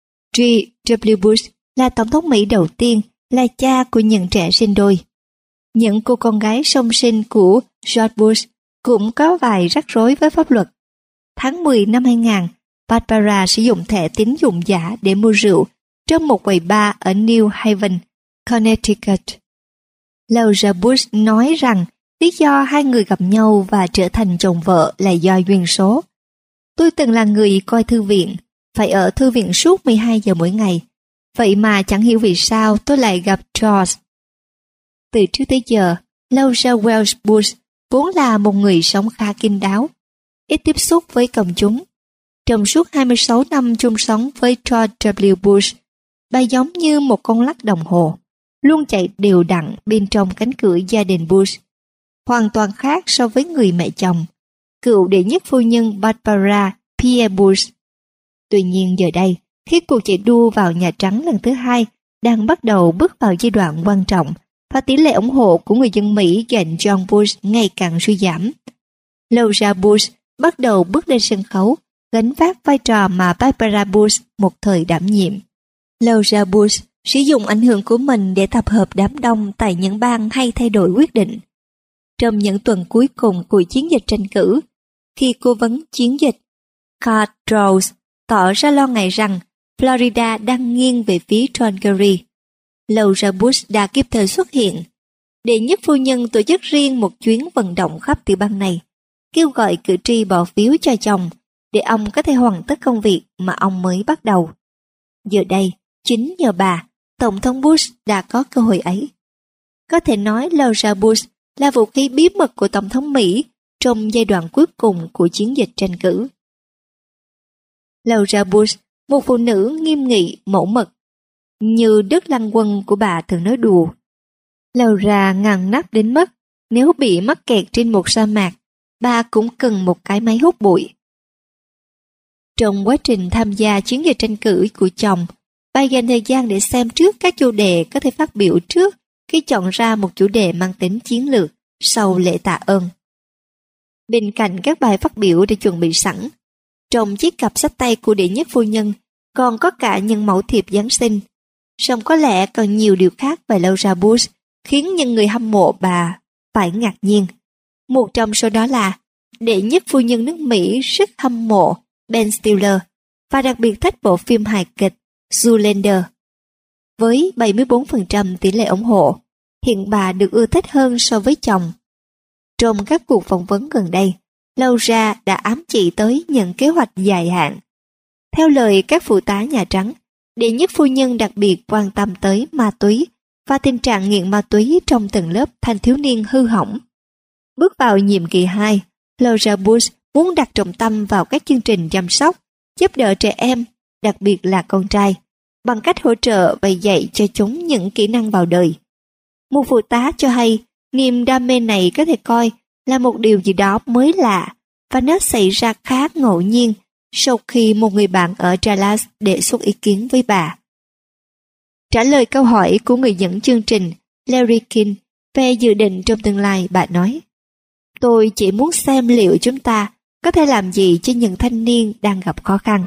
G.W. Bush là Tổng thống Mỹ đầu tiên là cha của những trẻ sinh đôi. Những cô con gái song sinh của George Bush cũng có vài rắc rối với pháp luật. Tháng 10 năm 2000, Barbara sử dụng thẻ tín dụng giả để mua rượu trong một quầy bar ở New Haven, Connecticut. Laura Bush nói rằng lý do hai người gặp nhau và trở thành chồng vợ là do duyên số. Tôi từng là người coi thư viện, phải ở thư viện suốt 12 giờ mỗi ngày. Vậy mà chẳng hiểu vì sao tôi lại gặp George. Từ trước tới giờ, Laura Wells Bush vốn là một người sống khá kín đáo, ít tiếp xúc với công chúng. Trong suốt 26 năm chung sống với George W. Bush, bà giống như một con lắc đồng hồ, luôn chạy đều đặn bên trong cánh cửa gia đình Bush, hoàn toàn khác so với người mẹ chồng, cựu đệ nhất phu nhân Barbara Pierre Bush. Tuy nhiên giờ đây, khi cuộc chạy đua vào Nhà Trắng lần thứ hai đang bắt đầu bước vào giai đoạn quan trọng và tỷ lệ ủng hộ của người dân Mỹ dành John Bush ngày càng suy giảm, Laura Bush bắt đầu bước lên sân khấu, gánh vác vai trò mà Barbara Bush một thời đảm nhiệm. Laura Bush sử dụng ảnh hưởng của mình để tập hợp đám đông tại những bang hay thay đổi quyết định. Trong những tuần cuối cùng của chiến dịch tranh cử, khi cố vấn chiến dịch Carl Rose tỏ ra lo ngại rằng Florida đang nghiêng về phía John Kerry, Laura Bush đã kịp thời xuất hiện. Đệ nhất phu nhân tổ chức riêng một chuyến vận động khắp tiểu bang này, kêu gọi cử tri bỏ phiếu cho chồng để ông có thể hoàn tất công việc mà ông mới bắt đầu. Giờ đây, chính nhờ bà, Tổng thống Bush đã có cơ hội ấy. Có thể nói Laura Bush là vũ khí bí mật của Tổng thống Mỹ trong giai đoạn cuối cùng của chiến dịch tranh cử. Laura Bush, một phụ nữ nghiêm nghị, mẫu mực, như Đức Lăng Quân của bà thường nói đùa. Laura ngăn nắp đến mức nếu bị mắc kẹt trên một sa mạc, bà cũng cần một cái máy hút bụi. Trong quá trình tham gia chiến dịch tranh cử của chồng, bà dành thời gian để xem trước các chủ đề có thể phát biểu trước khi chọn ra một chủ đề mang tính chiến lược sau lễ tạ ơn. Bên cạnh các bài phát biểu đã chuẩn bị sẵn, trong chiếc cặp sách tay của đệ nhất phu nhân còn có cả những mẫu thiệp Giáng sinh. Song có lẽ còn nhiều điều khác về Laura Bush khiến những người hâm mộ bà phải ngạc nhiên. Một trong số đó là đệ nhất phu nhân nước Mỹ rất hâm mộ Ben Stiller và đặc biệt thích bộ phim hài kịch Zoolander. Với 74% tỷ lệ ủng hộ, hiện bà được ưa thích hơn so với chồng. Trong các cuộc phỏng vấn gần đây, Laura đã ám chỉ tới những kế hoạch dài hạn. Theo lời các phụ tá Nhà Trắng, đệ nhất phu nhân đặc biệt quan tâm tới ma túy và tình trạng nghiện ma túy trong tầng lớp thanh thiếu niên hư hỏng. Bước vào nhiệm kỳ 2, Laura Bush muốn đặt trọng tâm vào các chương trình chăm sóc, giúp đỡ trẻ em, đặc biệt là con trai, bằng cách hỗ trợ và dạy cho chúng những kỹ năng vào đời. Một phụ tá cho hay, niềm đam mê này có thể coi là một điều gì đó mới lạ và nó xảy ra khá ngẫu nhiên sau khi một người bạn ở Dallas đề xuất ý kiến với bà. Trả lời câu hỏi của người dẫn chương trình Larry King về dự định trong tương lai, bà nói: "Tôi chỉ muốn xem liệu chúng ta có thể làm gì cho những thanh niên đang gặp khó khăn."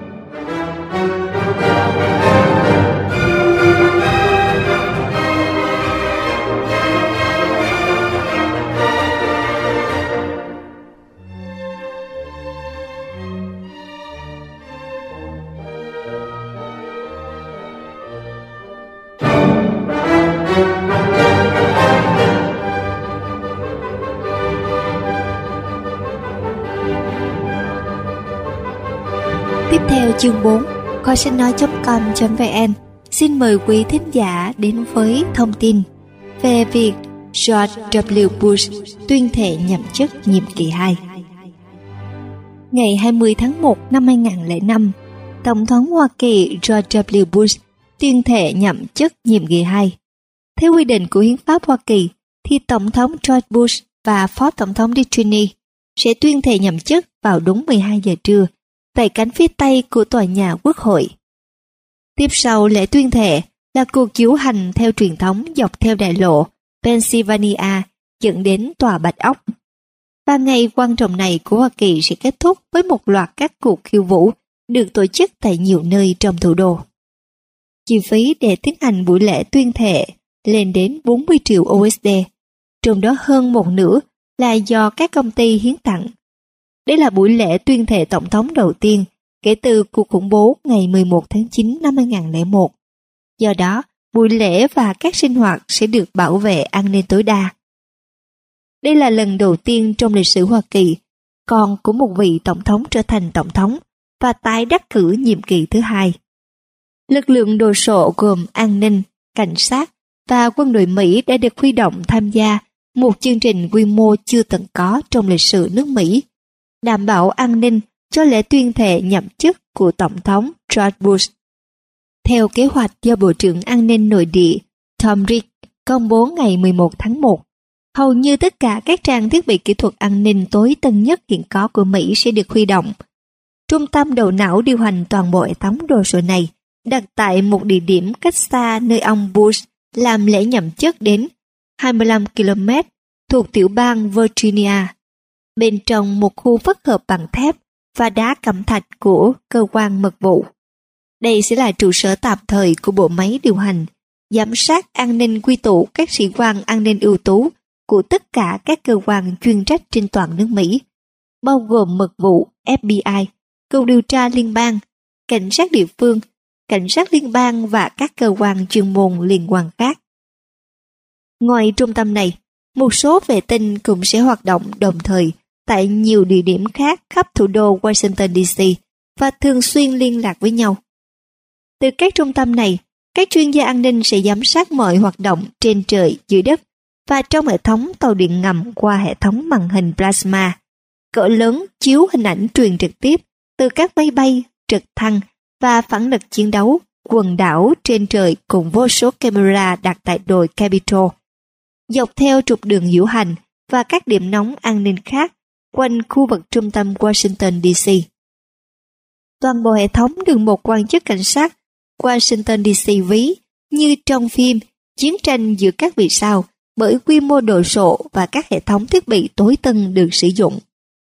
Tiếp theo chương 4, kho sách nói.com.vn xin mời quý thính giả đến với thông tin về việc George W. Bush tuyên thệ nhậm chức nhiệm kỳ 2. Ngày 20 tháng 1 năm 2005, Tổng thống Hoa Kỳ George W. Bush tuyên thệ nhậm chức nhiệm kỳ 2. Theo quy định của Hiến pháp Hoa Kỳ, thì Tổng thống George Bush và Phó Tổng thống Dick Cheney sẽ tuyên thệ nhậm chức vào đúng 12 giờ trưa tại cánh phía Tây của tòa nhà Quốc hội. Tiếp sau lễ tuyên thệ là cuộc diễu hành theo truyền thống dọc theo đại lộ Pennsylvania dẫn đến tòa Bạch Ốc. Và ngày quan trọng này của Hoa Kỳ sẽ kết thúc với một loạt các cuộc khiêu vũ được tổ chức tại nhiều nơi trong thủ đô. Chi phí để tiến hành buổi lễ tuyên thệ lên đến 40 triệu USD, trong đó hơn một nửa là do các công ty hiến tặng. Đây là buổi lễ tuyên thệ tổng thống đầu tiên kể từ cuộc khủng bố ngày 11 tháng 9 năm 2001. Do đó, buổi lễ và các sinh hoạt sẽ được bảo vệ an ninh tối đa. Đây là lần đầu tiên trong lịch sử Hoa Kỳ, con của một vị tổng thống trở thành tổng thống và tái đắc cử nhiệm kỳ thứ hai. Lực lượng đồ sộ gồm an ninh, cảnh sát và quân đội Mỹ đã được huy động tham gia một chương trình quy mô chưa từng có trong lịch sử nước Mỹ, đảm bảo an ninh cho lễ tuyên thệ nhậm chức của Tổng thống George Bush. Theo kế hoạch do Bộ trưởng An ninh Nội địa Tom Ridge công bố ngày 11 tháng 1, hầu như tất cả các trang thiết bị kỹ thuật an ninh tối tân nhất hiện có của Mỹ sẽ được huy động. Trung tâm đầu não điều hành toàn bộ hệ thống đồ sộ này đặt tại một địa điểm cách xa nơi ông Bush làm lễ nhậm chức đến 25 km thuộc tiểu bang Virginia, bên trong một khu phức hợp bằng thép và đá cẩm thạch của cơ quan mật vụ. Đây sẽ là trụ sở tạm thời của bộ máy điều hành, giám sát an ninh quy tụ các sĩ quan an ninh ưu tú của tất cả các cơ quan chuyên trách trên toàn nước Mỹ, bao gồm mật vụ, FBI, Cục điều tra liên bang, cảnh sát địa phương, cảnh sát liên bang và các cơ quan chuyên môn liên quan khác. Ngoài trung tâm này, một số vệ tinh cũng sẽ hoạt động đồng thời tại nhiều địa điểm khác khắp thủ đô Washington DC và thường xuyên liên lạc với nhau. Từ các trung tâm này, các chuyên gia an ninh sẽ giám sát mọi hoạt động trên trời, dưới đất và trong hệ thống tàu điện ngầm qua hệ thống màn hình plasma cỡ lớn chiếu hình ảnh truyền trực tiếp từ các máy bay, trực thăng và phản lực chiến đấu, quần đảo trên trời cùng vô số camera đặt tại đồi Capitol, dọc theo trục đường diễu hành và các điểm nóng an ninh khác quanh khu vực trung tâm Washington DC. Toàn bộ hệ thống được một quan chức cảnh sát Washington DC ví như trong phim Chiến tranh giữa các vì sao bởi quy mô đồ sộ và các hệ thống thiết bị tối tân được sử dụng.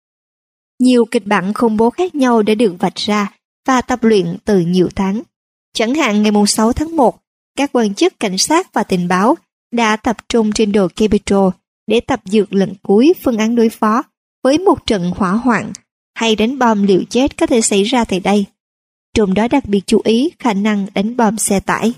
Nhiều kịch bản khủng bố khác nhau đã được vạch ra và tập luyện từ nhiều tháng. Chẳng hạn ngày 6 tháng 1, các quan chức cảnh sát và tình báo đã tập trung trên đồi Capitol để tập dượt lần cuối phương án đối phó với một trận hỏa hoạn hay đánh bom liều chết có thể xảy ra tại đây. Trong đó đặc biệt chú ý khả năng đánh bom xe tải.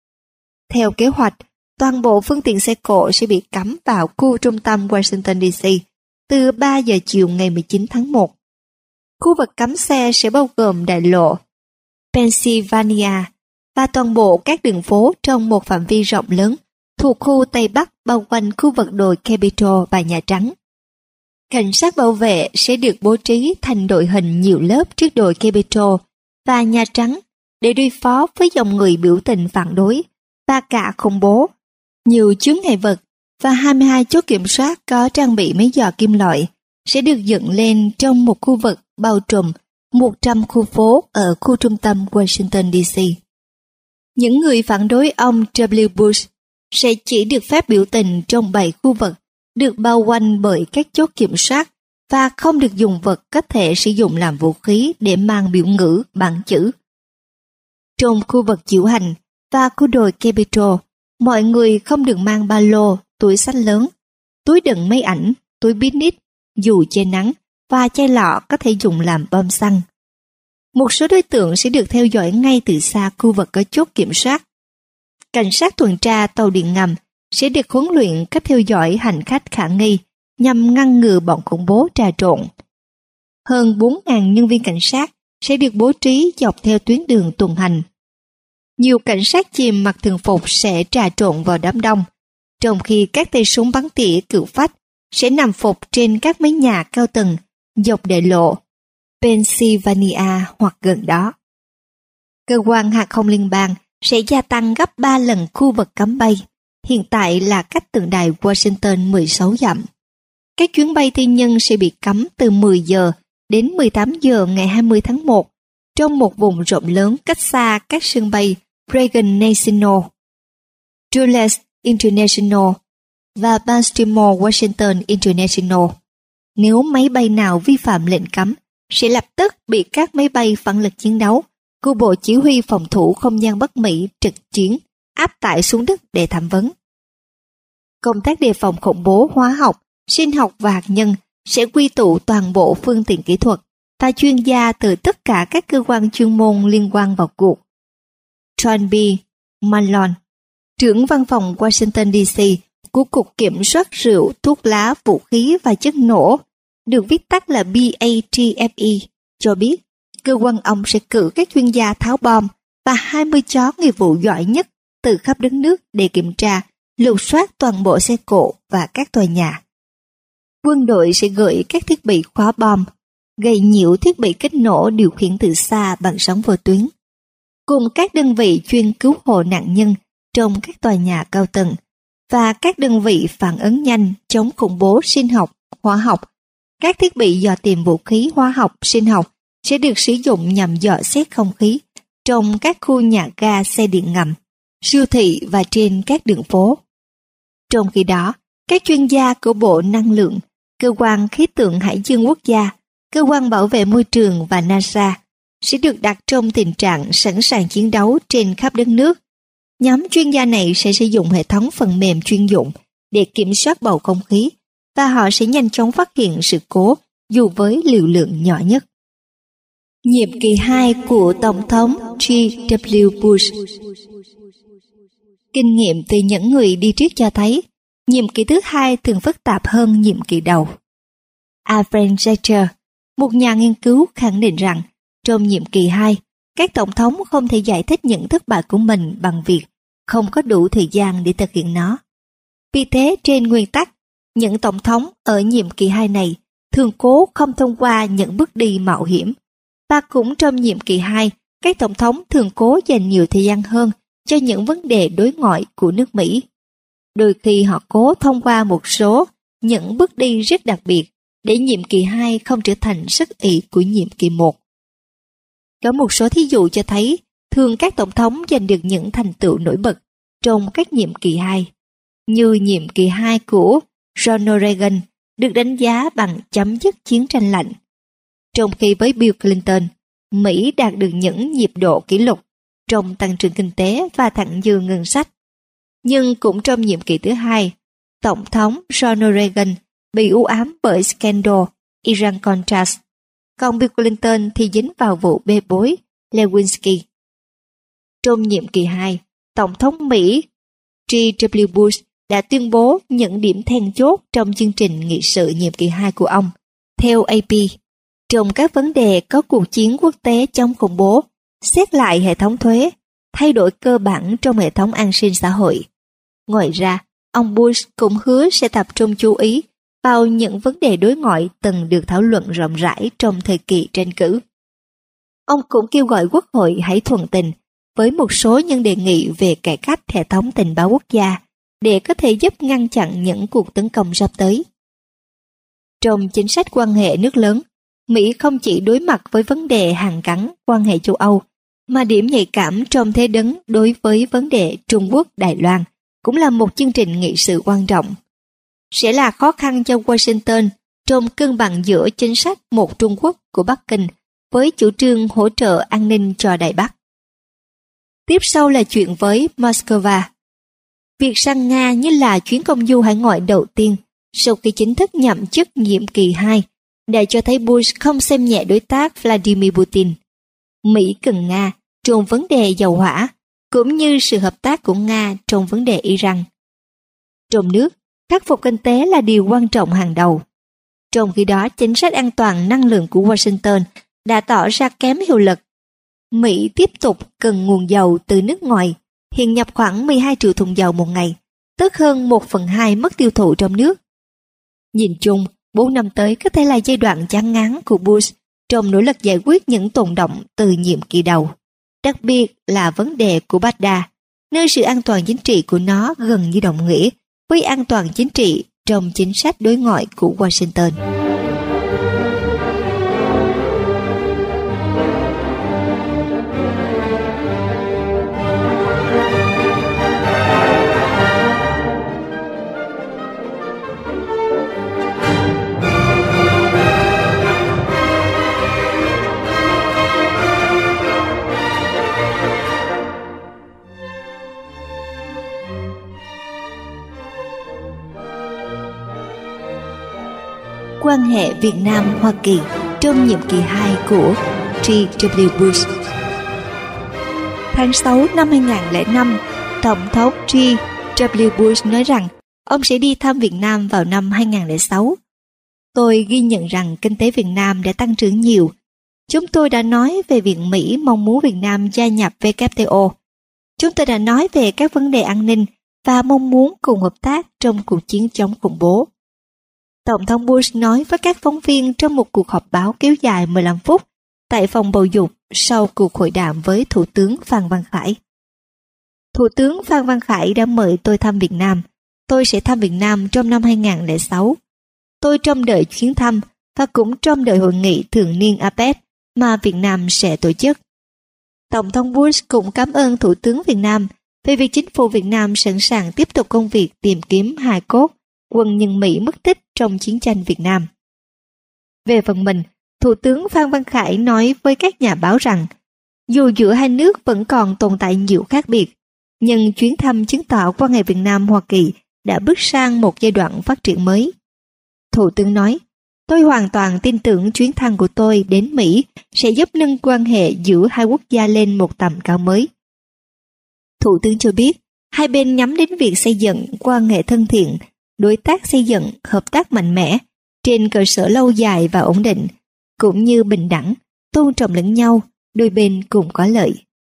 Theo kế hoạch, toàn bộ phương tiện xe cộ sẽ bị cấm vào khu trung tâm Washington DC từ 3 giờ chiều ngày 19 tháng 1. Khu vực cấm xe sẽ bao gồm đại lộ Pennsylvania và toàn bộ các đường phố trong một phạm vi rộng lớn thuộc khu Tây Bắc bao quanh khu vực đồi Capitol và Nhà Trắng. Cảnh sát bảo vệ sẽ được bố trí thành đội hình nhiều lớp trước đồi Capitol và Nhà Trắng để đối phó với dòng người biểu tình phản đối và cả khủng bố. Nhiều chướng ngại vật và 22 chốt kiểm soát có trang bị máy dò kim loại sẽ được dựng lên trong một khu vực bao trùm 100 khu phố ở khu trung tâm Washington DC. Những người phản đối ông W. Bush sẽ chỉ được phép biểu tình trong 7 khu vực được bao quanh bởi các chốt kiểm soát và không được dùng vật có thể sử dụng làm vũ khí để mang biểu ngữ bằng chữ. Trong khu vực diễu hành và khu đồi Capitol, mọi người không được mang ba lô, túi xách lớn, túi đựng máy ảnh, túi picnic, dù che nắng và chai lọ có thể dùng làm bom xăng. Một số đối tượng sẽ được theo dõi ngay từ xa khu vực có chốt kiểm soát. Cảnh sát tuần tra tàu điện ngầm sẽ được huấn luyện cách theo dõi hành khách khả nghi nhằm ngăn ngừa bọn khủng bố trà trộn. Hơn 4.000 nhân viên cảnh sát sẽ được bố trí dọc theo tuyến đường tuần hành. Nhiều cảnh sát chìm mặc thường phục sẽ trà trộn vào đám đông, trong khi các tay súng bắn tỉa cự phách sẽ nằm phục trên các mái nhà cao tầng dọc đại lộ Pennsylvania hoặc gần đó. Cơ quan hàng không liên bang sẽ gia tăng gấp 3 lần khu vực cấm bay, hiện tại là cách tượng đài Washington 16 dặm. Các chuyến bay tư nhân sẽ bị cấm từ 10 giờ đến 18 giờ ngày 20 tháng 1 trong một vùng rộng lớn cách xa các sân bay Reagan National, Dulles International và Baltimore Washington International. Nếu máy bay nào vi phạm lệnh cấm, sẽ lập tức bị các máy bay phản lực chiến đấu của Bộ Chỉ huy Phòng thủ Không gian Bắc Mỹ trực chiến áp tải xuống đất để thẩm vấn. Công tác đề phòng khủng bố hóa học, sinh học và hạt nhân sẽ quy tụ toàn bộ phương tiện kỹ thuật và chuyên gia từ tất cả các cơ quan chuyên môn liên quan vào cuộc. John B. Malone, trưởng văn phòng Washington DC của Cục Kiểm soát rượu, thuốc lá, vũ khí và chất nổ, được viết tắt là BATFE, cho biết cơ quan ông sẽ cử các chuyên gia tháo bom và 20 chó nghiệp vụ giỏi nhất từ khắp đất nước để kiểm tra, lục soát toàn bộ xe cộ và các tòa nhà. Quân đội sẽ gửi các thiết bị khóa bom, gây nhiễu thiết bị kích nổ điều khiển từ xa bằng sóng vô tuyến, cùng các đơn vị chuyên cứu hộ nạn nhân trong các tòa nhà cao tầng và các đơn vị phản ứng nhanh chống khủng bố sinh học, hóa học. Các thiết bị dò tìm vũ khí hóa học, sinh học sẽ được sử dụng nhằm dò xét không khí trong các khu nhà ga xe điện ngầm, siêu thị và trên các đường phố. Trong khi đó, các chuyên gia của Bộ Năng lượng, Cơ quan Khí tượng Hải dương Quốc gia, Cơ quan Bảo vệ Môi trường và NASA sẽ được đặt trong tình trạng sẵn sàng chiến đấu trên khắp đất nước. Nhóm chuyên gia này sẽ sử dụng hệ thống phần mềm chuyên dụng để kiểm soát bầu không khí và họ sẽ nhanh chóng phát hiện sự cố dù với liều lượng nhỏ nhất. Nhiệm kỳ 2 của Tổng thống G.W. Bush. Kinh nghiệm từ những người đi trước cho thấy nhiệm kỳ thứ hai thường phức tạp hơn nhiệm kỳ đầu. Alfred Sachter, một nhà nghiên cứu, khẳng định rằng trong nhiệm kỳ 2, các tổng thống không thể giải thích những thất bại của mình bằng việc không có đủ thời gian để thực hiện nó. Vì thế, trên nguyên tắc, những tổng thống ở nhiệm kỳ 2 này thường cố không thông qua những bước đi mạo hiểm. Và cũng trong nhiệm kỳ 2, các tổng thống thường cố dành nhiều thời gian hơn cho những vấn đề đối ngoại của nước Mỹ. Đôi khi họ cố thông qua một số những bước đi rất đặc biệt để nhiệm kỳ 2 không trở thành sức ỷ của nhiệm kỳ 1. Có một số thí dụ cho thấy thường các tổng thống giành được những thành tựu nổi bật trong các nhiệm kỳ 2, như nhiệm kỳ 2 của Ronald Reagan được đánh giá bằng chấm dứt chiến tranh lạnh. Trong khi với Bill Clinton, Mỹ đạt được những nhịp độ kỷ lục trong tăng trưởng kinh tế và thặng dư ngân sách. Nhưng cũng trong nhiệm kỳ thứ hai, Tổng thống Ronald Reagan bị u ám bởi scandal Iran-Contras, còn Bill Clinton thì dính vào vụ bê bối Lewinsky. Trong nhiệm kỳ 2, Tổng thống Mỹ G.W. Bush đã tuyên bố những điểm then chốt trong chương trình nghị sự nhiệm kỳ 2 của ông. Theo AP, trong các vấn đề có cuộc chiến quốc tế chống khủng bố, xét lại hệ thống thuế, thay đổi cơ bản trong hệ thống an sinh xã hội. Ngoài ra, ông Bush cũng hứa sẽ tập trung chú ý vào những vấn đề đối ngoại từng được thảo luận rộng rãi trong thời kỳ tranh cử. Ông cũng kêu gọi Quốc hội hãy thuận tình với một số những đề nghị về cải cách hệ thống tình báo quốc gia để có thể giúp ngăn chặn những cuộc tấn công sắp tới. Trong chính sách quan hệ nước lớn, Mỹ không chỉ đối mặt với vấn đề hàn gắn quan hệ châu Âu, mà điểm nhạy cảm trong thế đứng đối với vấn đề Trung Quốc, Đài Loan cũng là một chương trình nghị sự quan trọng. Sẽ là khó khăn cho Washington trong cân bằng giữa chính sách một Trung Quốc của Bắc Kinh với chủ trương hỗ trợ an ninh cho Đài Bắc. Tiếp sau là chuyện với Moscow. Việc sang Nga như là chuyến công du hải ngoại đầu tiên sau khi chính thức nhậm chức nhiệm kỳ 2 đã cho thấy Bush không xem nhẹ đối tác Vladimir Putin. Mỹ cần Nga trong vấn đề dầu hỏa, cũng như sự hợp tác của Nga trong vấn đề Iran. Trong nước, khắc phục kinh tế là điều quan trọng hàng đầu. Trong khi đó, chính sách an toàn năng lượng của Washington đã tỏ ra kém hiệu lực. Mỹ tiếp tục cần nguồn dầu từ nước ngoài, hiện nhập khoảng 12 triệu thùng dầu một ngày, tức hơn 1/2 mức tiêu thụ trong nước. Nhìn chung, 4 năm tới có thể là giai đoạn chán ngán của Bush trong nỗ lực giải quyết những tồn đọng từ nhiệm kỳ đầu, đặc biệt là vấn đề của Baghdad, nơi sự an toàn chính trị của nó gần như đồng nghĩa với an toàn chính trị trong chính sách đối ngoại của Washington. quan hệ Việt Nam-Hoa Kỳ trong nhiệm kỳ 2 của G.W. Bush. Tháng 6 năm 2005, Tổng thống G.W. Bush nói rằng ông sẽ đi thăm Việt Nam vào năm 2006. Tôi ghi nhận rằng kinh tế Việt Nam đã tăng trưởng nhiều. Chúng tôi đã nói về việc Mỹ mong muốn Việt Nam gia nhập WTO. Chúng tôi đã nói về các vấn đề an ninh và mong muốn cùng hợp tác trong cuộc chiến chống khủng bố. Tổng thống Bush nói với các phóng viên trong một cuộc họp báo kéo dài 15 phút tại phòng bầu dục sau cuộc hội đàm với Thủ tướng Phan Văn Khải. Thủ tướng Phan Văn Khải đã mời tôi thăm Việt Nam. Tôi sẽ thăm Việt Nam trong năm 2006. Tôi trông đợi chuyến thăm và cũng trông đợi hội nghị thường niên APEC mà Việt Nam sẽ tổ chức. Tổng thống Bush cũng cảm ơn Thủ tướng Việt Nam về việc chính phủ Việt Nam sẵn sàng tiếp tục công việc tìm kiếm hài cốt quân nhân Mỹ mất tích trong chiến tranh Việt Nam. Về phần mình, Thủ tướng Phan Văn Khải nói với các nhà báo rằng dù giữa hai nước vẫn còn tồn tại nhiều khác biệt, nhưng chuyến thăm chứng tỏ quan hệ Việt Nam-Hoa Kỳ đã bước sang một giai đoạn phát triển mới. Thủ tướng nói, tôi hoàn toàn tin tưởng chuyến thăm của tôi đến Mỹ sẽ giúp nâng quan hệ giữa hai quốc gia lên một tầm cao mới. Thủ tướng cho biết, hai bên nhắm đến việc xây dựng quan hệ thân thiện, đối tác xây dựng, hợp tác mạnh mẽ, trên cơ sở lâu dài và ổn định, cũng như bình đẳng, tôn trọng lẫn nhau, đôi bên cùng có lợi.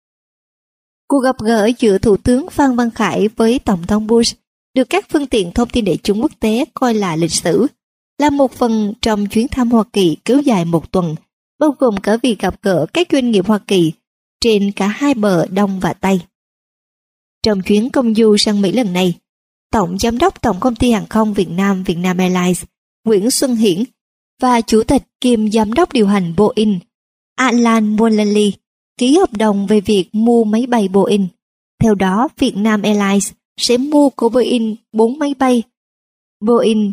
Cuộc gặp gỡ giữa Thủ tướng Phan Văn Khải với Tổng thống Bush được các phương tiện thông tin đại chúng quốc tế coi là lịch sử, là một phần trong chuyến thăm Hoa Kỳ kéo dài một tuần, bao gồm cả việc gặp gỡ các doanh nghiệp Hoa Kỳ trên cả hai bờ Đông và Tây. Trong chuyến công du sang Mỹ lần này, Tổng Giám đốc Tổng Công ty Hàng không Việt Nam Vietnam Airlines Nguyễn Xuân Hiển và Chủ tịch kiêm Giám đốc điều hành Boeing Alan Mulally ký hợp đồng về việc mua máy bay Boeing. Theo đó, Vietnam Airlines sẽ mua của Boeing 4 máy bay Boeing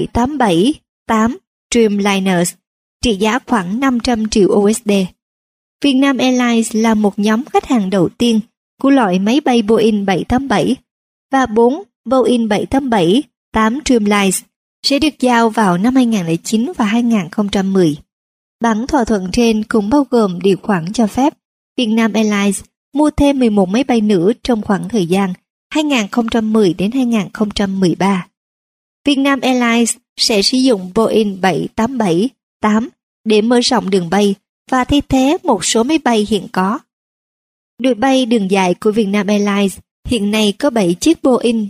787-8 Dreamliners trị giá khoảng 500 triệu USD. Vietnam Airlines là một nhóm khách hàng đầu tiên của loại máy bay Boeing 787 và 4 Boeing 787-8 Dreamliners sẽ được giao vào năm 2009 và 2010. Bản thỏa thuận trên cũng bao gồm điều khoản cho phép Vietnam Airlines mua thêm 11 máy bay nữa trong khoảng thời gian 2010 đến 2013. Vietnam Airlines sẽ sử dụng Boeing 787-8 để mở rộng đường bay và thay thế một số máy bay hiện có. Đội bay đường dài của Vietnam Airlines hiện nay có 7 chiếc Boeing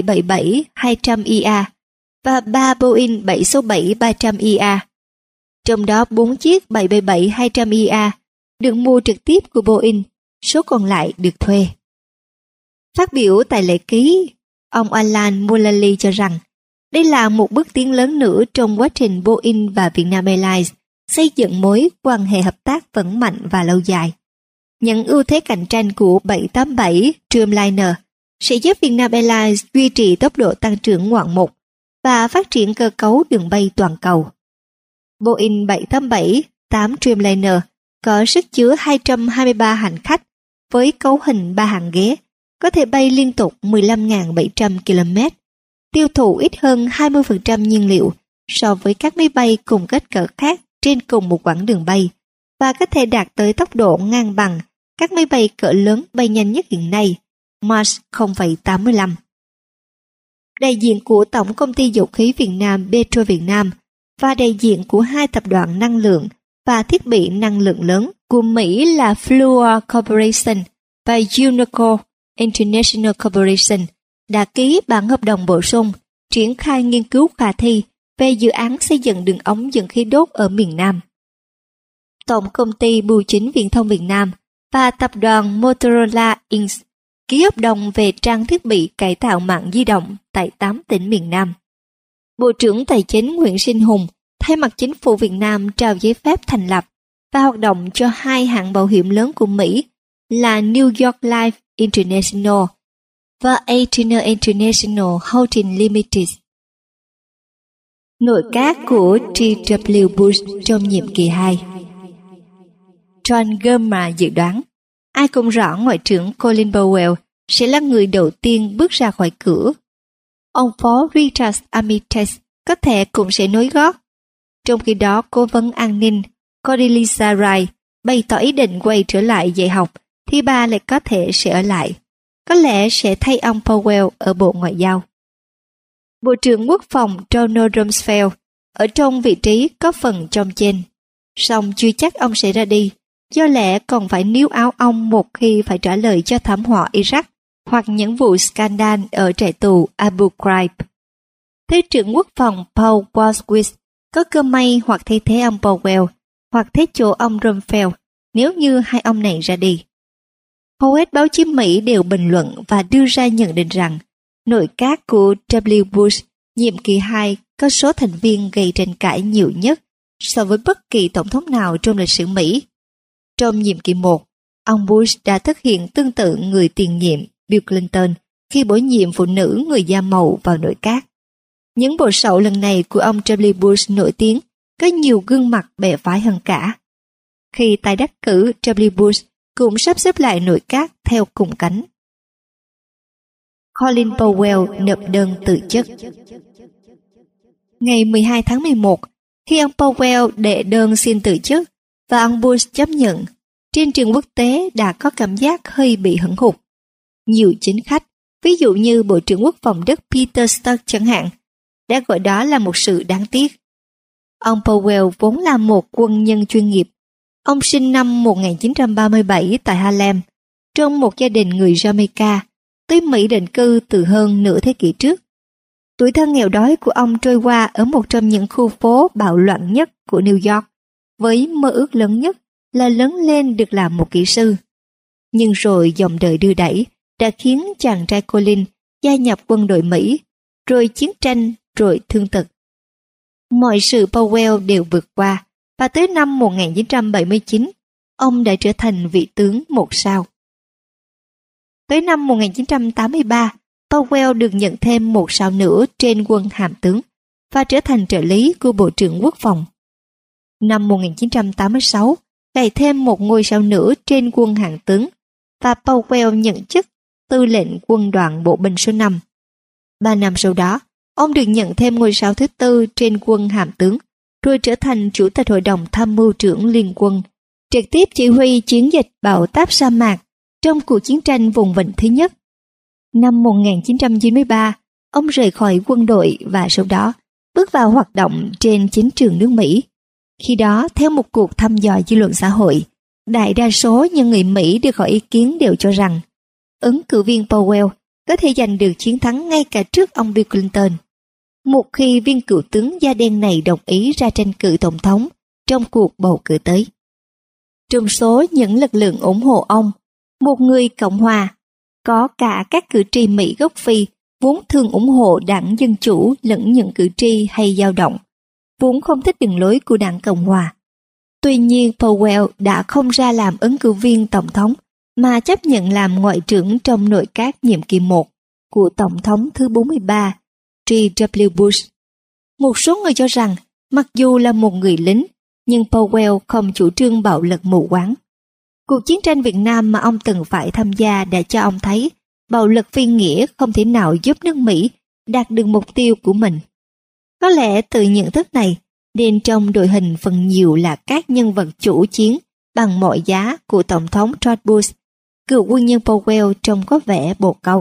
777-200ER và 3 Boeing 767-300ER. Trong đó 4 chiếc 777-200ER được mua trực tiếp của Boeing, số còn lại được thuê. Phát biểu tại lễ ký, ông Alan Mulally cho rằng đây là một bước tiến lớn nữa trong quá trình Boeing và Vietnam Airlines xây dựng mối quan hệ hợp tác vững mạnh và lâu dài. Những ưu thế cạnh tranh của 787 Dreamliner sẽ giúp Vietnam Airlines duy trì tốc độ tăng trưởng ngoạn mục và phát triển cơ cấu đường bay toàn cầu. Boeing 787-8 Dreamliner có sức chứa 223 hành khách với cấu hình 3 hàng ghế, có thể bay liên tục 15.700 km, tiêu thụ ít hơn 20% nhiên liệu so với các máy bay cùng kích cỡ khác trên cùng một quãng đường bay và có thể đạt tới tốc độ ngang bằng các máy bay cỡ lớn bay nhanh nhất hiện nay, Mach 0,85. Đại diện của Tổng Công ty Dầu khí Việt Nam Petro Việt Nam và đại diện của hai tập đoàn năng lượng và thiết bị năng lượng lớn của Mỹ là Fluor Corporation và Unoco International Corporation đã ký bản hợp đồng bổ sung triển khai nghiên cứu khả thi về dự án xây dựng đường ống dẫn khí đốt ở miền Nam. Tổng Công ty Bưu chính Viễn thông Việt Nam và tập đoàn Motorola Inc. ký hợp đồng về trang thiết bị cải tạo mạng di động tại 8 tỉnh miền Nam. Bộ trưởng Tài chính Nguyễn Sinh Hùng thay mặt chính phủ Việt Nam trao giấy phép thành lập và hoạt động cho hai hãng bảo hiểm lớn của Mỹ là New York Life International và Aetna International Holdings Limited. Nội các của G.W. Bush trong nhiệm kỳ 2. John Germer dự đoán ai cũng rõ Ngoại trưởng Colin Powell sẽ là người đầu tiên bước ra khỏi cửa. Ông phó Richard Armitage có thể cũng sẽ nối gót. Trong khi đó, cố vấn an ninh Condoleezza Rice bày tỏ ý định quay trở lại dạy học, thì bà lại có thể sẽ ở lại. Có lẽ sẽ thay ông Powell ở Bộ Ngoại giao. Bộ trưởng Quốc phòng Donald Rumsfeld ở trong vị trí có phần trong trên. Song chưa chắc ông sẽ ra đi, do lẽ còn phải níu áo ông một khi phải trả lời cho thảm họa Iraq hoặc những vụ scandal ở trại tù Abu Ghraib. Thứ trưởng Quốc phòng Paul Wolfowitz có cơ may hoặc thay thế ông Powell hoặc thế chỗ ông Rumsfeld nếu như hai ông này ra đi. Hầu hết báo chí Mỹ đều bình luận và đưa ra nhận định rằng nội các của W. Bush nhiệm kỳ 2 có số thành viên gây tranh cãi nhiều nhất so với bất kỳ tổng thống nào trong lịch sử Mỹ. Trong nhiệm kỳ 1, ông Bush đã thực hiện tương tự người tiền nhiệm Bill Clinton khi bổ nhiệm phụ nữ người da màu vào nội các. Những bộ sậu lần này của ông W. Bush nổi tiếng có nhiều gương mặt bè phái hơn cả. Khi tái đắc cử, W. Bush cũng sắp xếp lại nội các theo cùng cánh. Colin Powell nộp đơn từ chức. Ngày 12 tháng 11, khi ông Powell đệ đơn xin từ chức và ông Bush chấp nhận, trên trường quốc tế đã có cảm giác hơi bị hững hụt. Nhiều chính khách, ví dụ như Bộ trưởng Quốc phòng Đức Peter Strzok chẳng hạn, đã gọi đó là một sự đáng tiếc. Ông Powell vốn là một quân nhân chuyên nghiệp. Ông sinh năm 1937 tại Harlem, trong một gia đình người Jamaica, tới Mỹ định cư từ hơn nửa thế kỷ trước. Tuổi thơ nghèo đói của ông trôi qua ở một trong những khu phố bạo loạn nhất của New York, với mơ ước lớn nhất là lớn lên được làm một kỹ sư. Nhưng rồi dòng đời đưa đẩy đã khiến chàng trai Colin gia nhập quân đội Mỹ, rồi chiến tranh, rồi thương tật. Mọi sự Powell đều vượt qua, và tới năm 1979, ông đã trở thành vị tướng 1 sao. Tới năm 1983, Powell được nhận thêm 1 sao nữa trên quân hàm tướng và trở thành trợ lý của Bộ trưởng Quốc phòng. Năm 1986, lại thêm 1 ngôi sao nữa trên quân hạng tướng và Powell nhận chức tư lệnh quân đoàn bộ binh số 5. 3 năm sau đó, ông được nhận thêm ngôi sao thứ 4 trên quân hàm tướng, rồi trở thành Chủ tịch Hội đồng Tham mưu trưởng Liên quân, trực tiếp chỉ huy chiến dịch bão táp sa mạc trong cuộc chiến tranh vùng vịnh thứ nhất. Năm 1993, ông rời khỏi quân đội và sau đó bước vào hoạt động trên chính trường nước Mỹ. Khi đó, theo một cuộc thăm dò dư luận xã hội, đại đa số những người Mỹ được hỏi ý kiến đều cho rằng ứng cử viên Powell có thể giành được chiến thắng ngay cả trước ông Bill Clinton. Một khi viên cựu tướng da đen này đồng ý ra tranh cử tổng thống trong cuộc bầu cử tới. Trong số những lực lượng ủng hộ ông, một người Cộng hòa, có cả các cử tri Mỹ gốc Phi vốn thường ủng hộ đảng Dân Chủ lẫn những cử tri hay dao động, vốn không thích đường lối của đảng Cộng hòa. Tuy nhiên Powell đã không ra làm ứng cử viên tổng thống mà chấp nhận làm ngoại trưởng trong nội các nhiệm kỳ 1 của tổng thống thứ 43 G.W. Bush. Một số người cho rằng mặc dù là một người lính, nhưng Powell không chủ trương bạo lực mù quáng. Cuộc chiến tranh Việt Nam mà ông từng phải tham gia đã cho ông thấy bạo lực phi nghĩa không thể nào giúp nước Mỹ đạt được mục tiêu của mình. Có lẽ từ nhận thức này, nên trong đội hình phần nhiều là các nhân vật chủ chiến bằng mọi giá của Tổng thống George Bush, cựu quân nhân Powell trông có vẻ bồ câu.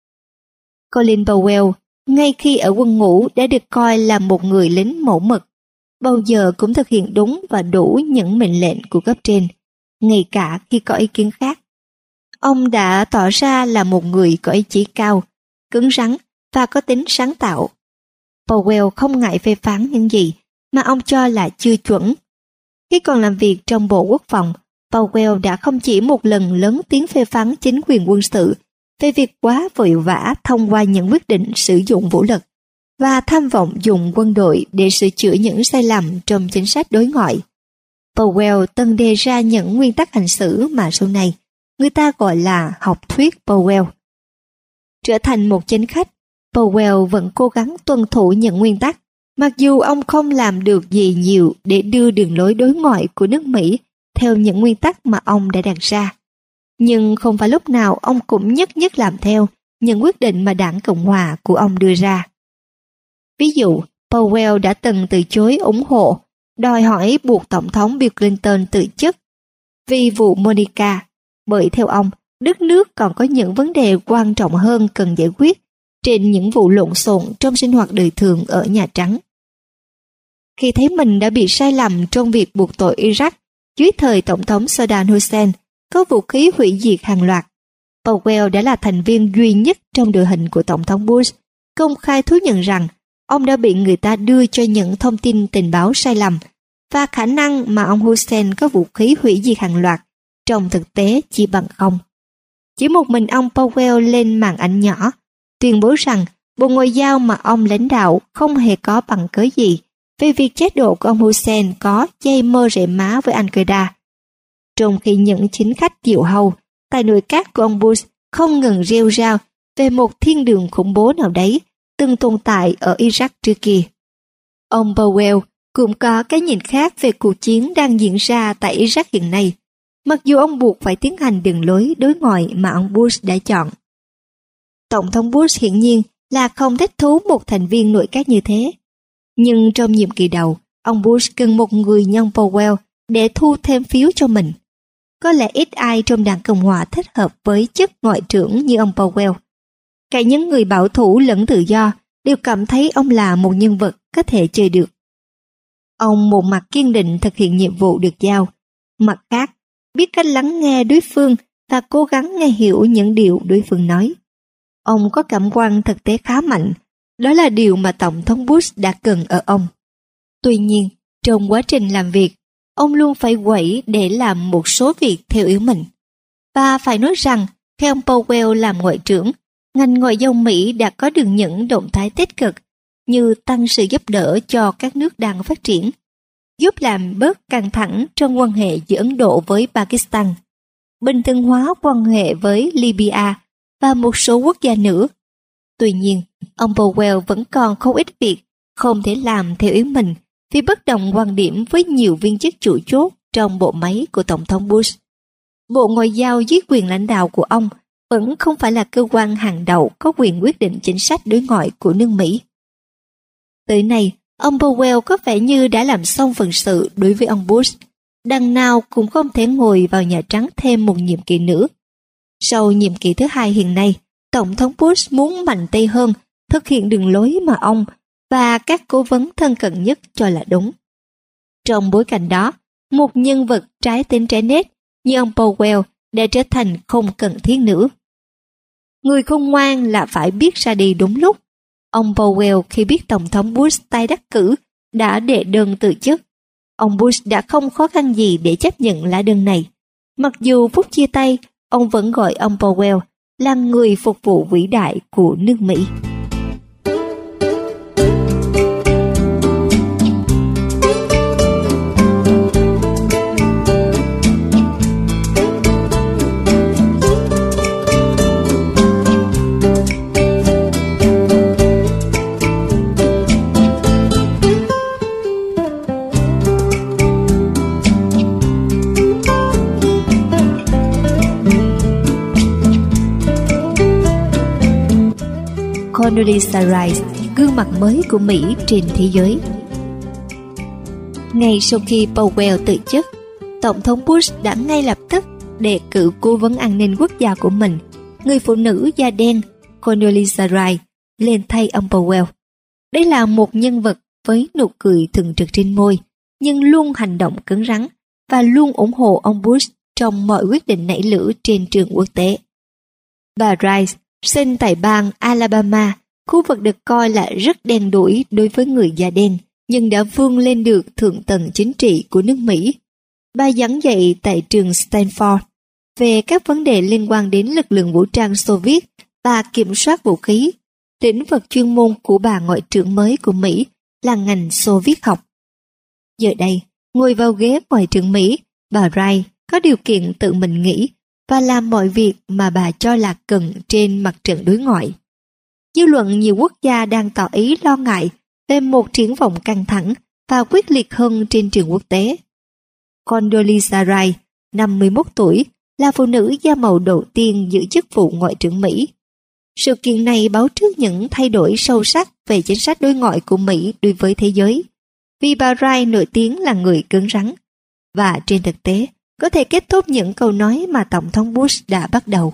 Colin Powell, ngay khi ở quân ngũ đã được coi là một người lính mẫu mực, bao giờ cũng thực hiện đúng và đủ những mệnh lệnh của cấp trên, ngay cả khi có ý kiến khác. Ông đã tỏ ra là một người có ý chí cao, cứng rắn và có tính sáng tạo. Powell không ngại phê phán những gì mà ông cho là chưa chuẩn. Khi còn làm việc trong Bộ Quốc phòng, Powell đã không chỉ một lần lớn tiếng phê phán chính quyền quân sự về việc quá vội vã thông qua những quyết định sử dụng vũ lực và tham vọng dùng quân đội để sửa chữa những sai lầm trong chính sách đối ngoại. Powell từng đề ra những nguyên tắc hành xử mà sau này người ta gọi là học thuyết Powell. Trở thành một chính khách, Powell vẫn cố gắng tuân thủ những nguyên tắc, mặc dù ông không làm được gì nhiều để đưa đường lối đối ngoại của nước Mỹ theo những nguyên tắc mà ông đã đặt ra. Nhưng không phải lúc nào ông cũng nhất nhất làm theo những quyết định mà đảng Cộng hòa của ông đưa ra. Ví dụ, Powell đã từng từ chối ủng hộ đòi hỏi buộc Tổng thống Bill Clinton từ chức vì vụ Monica, bởi theo ông, đất nước còn có những vấn đề quan trọng hơn cần giải quyết trên những vụ lộn xộn trong sinh hoạt đời thường ở Nhà Trắng. Khi thấy mình đã bị sai lầm trong việc buộc tội Iraq dưới thời Tổng thống Saddam Hussein có vũ khí hủy diệt hàng loạt, Powell đã là thành viên duy nhất trong đội hình của Tổng thống Bush công khai thú nhận rằng ông đã bị người ta đưa cho những thông tin tình báo sai lầm và khả năng mà ông Hussein có vũ khí hủy diệt hàng loạt trong thực tế chỉ bằng không. Chỉ một mình ông Powell lên màn ảnh nhỏ, tuyên bố rằng Bộ Ngoại giao mà ông lãnh đạo không hề có bằng cớ gì về việc chế độ của ông Hussein có dây mơ rễ má với Al-Qaeda. Trong khi những chính khách diệu hầu tại nội các của ông Bush không ngừng rêu rao về một thiên đường khủng bố nào đấy từng tồn tại ở Iraq trước kia. Ông Powell cũng có cái nhìn khác về cuộc chiến đang diễn ra tại Iraq hiện nay, mặc dù ông buộc phải tiến hành đường lối đối ngoại mà ông Bush đã chọn. Tổng thống Bush hiển nhiên là không thích thú một thành viên nội các như thế. Nhưng trong nhiệm kỳ đầu, ông Bush cần một người như ông Powell để thu thêm phiếu cho mình. Có lẽ ít ai trong đảng Cộng hòa thích hợp với chức ngoại trưởng như ông Powell. Cả những người bảo thủ lẫn tự do đều cảm thấy ông là một nhân vật có thể chơi được. Ông một mặt kiên định thực hiện nhiệm vụ được giao, mặt khác biết cách lắng nghe đối phương và cố gắng nghe hiểu những điều đối phương nói. Ông có cảm quan thực tế khá mạnh, đó là điều mà Tổng thống Bush đã cần ở ông. Tuy nhiên, trong quá trình làm việc, ông luôn phải quẩy để làm một số việc theo ý mình. Và phải nói rằng, khi ông Powell làm ngoại trưởng, ngành ngoại giao Mỹ đã có được những động thái tích cực như tăng sự giúp đỡ cho các nước đang phát triển, giúp làm bớt căng thẳng trong quan hệ giữa Ấn Độ với Pakistan, bình thường hóa quan hệ với Libya và một số quốc gia nữa. Tuy nhiên, ông Powell vẫn còn không ít việc không thể làm theo ý mình vì bất đồng quan điểm với nhiều viên chức chủ chốt trong bộ máy của Tổng thống Bush. Bộ Ngoại giao dưới quyền lãnh đạo của ông vẫn không phải là cơ quan hàng đầu có quyền quyết định chính sách đối ngoại của nước Mỹ. Tới nay, ông Powell có vẻ như đã làm xong phận sự đối với ông Bush, đằng nào cũng không thể ngồi vào Nhà Trắng thêm một nhiệm kỳ nữa. Sau nhiệm kỳ thứ hai hiện nay, Tổng thống Bush muốn mạnh tay hơn thực hiện đường lối mà ông và các cố vấn thân cận nhất cho là đúng. Trong bối cảnh đó, một nhân vật trái tính trái nết như ông Powell đã trở thành không cần thiết nữa. Người khôn ngoan là phải biết ra đi đúng lúc. Ông Powell khi biết Tổng thống Bush tái đắc cử đã đệ đơn từ chức. Ông Bush đã không khó khăn gì để chấp nhận lá đơn này. Mặc dù phút chia tay, ông vẫn gọi ông Powell là người phục vụ vĩ đại của nước Mỹ. Condoleezza Rice, gương mặt mới của Mỹ trên thế giới. Ngay sau khi Powell từ chức, Tổng thống Bush đã ngay lập tức đề cử cố vấn an ninh quốc gia của mình, người phụ nữ da đen Condoleezza Rice, lên thay ông Powell. Đây là một nhân vật với nụ cười thường trực trên môi, nhưng luôn hành động cứng rắn và luôn ủng hộ ông Bush trong mọi quyết định nảy lửa trên trường quốc tế. Bà Rice sinh tại bang Alabama, khu vực được coi là rất đen đủi đối với người da đen, nhưng đã vươn lên được thượng tầng chính trị của nước Mỹ. Bà giảng dạy tại trường Stanford về các vấn đề liên quan đến lực lượng vũ trang Xô Viết và kiểm soát vũ khí. Lĩnh vực chuyên môn của bà ngoại trưởng mới của Mỹ là ngành Xô Viết học. Giờ đây, ngồi vào ghế ngoại trưởng Mỹ, bà Rice có điều kiện tự mình nghĩ và làm mọi việc mà bà cho là cần trên mặt trận đối ngoại. Dư luận nhiều quốc gia đang tỏ ý lo ngại về một triển vọng căng thẳng và quyết liệt hơn trên trường quốc tế. Condoleezza Rice, 51 tuổi, là phụ nữ da màu đầu tiên giữ chức vụ ngoại trưởng Mỹ. Sự kiện này báo trước những thay đổi sâu sắc về chính sách đối ngoại của Mỹ đối với thế giới. vì bà Wright nổi tiếng là người cứng rắn, và trên thực tế có thể kết thúc những câu nói mà Tổng thống Bush đã bắt đầu.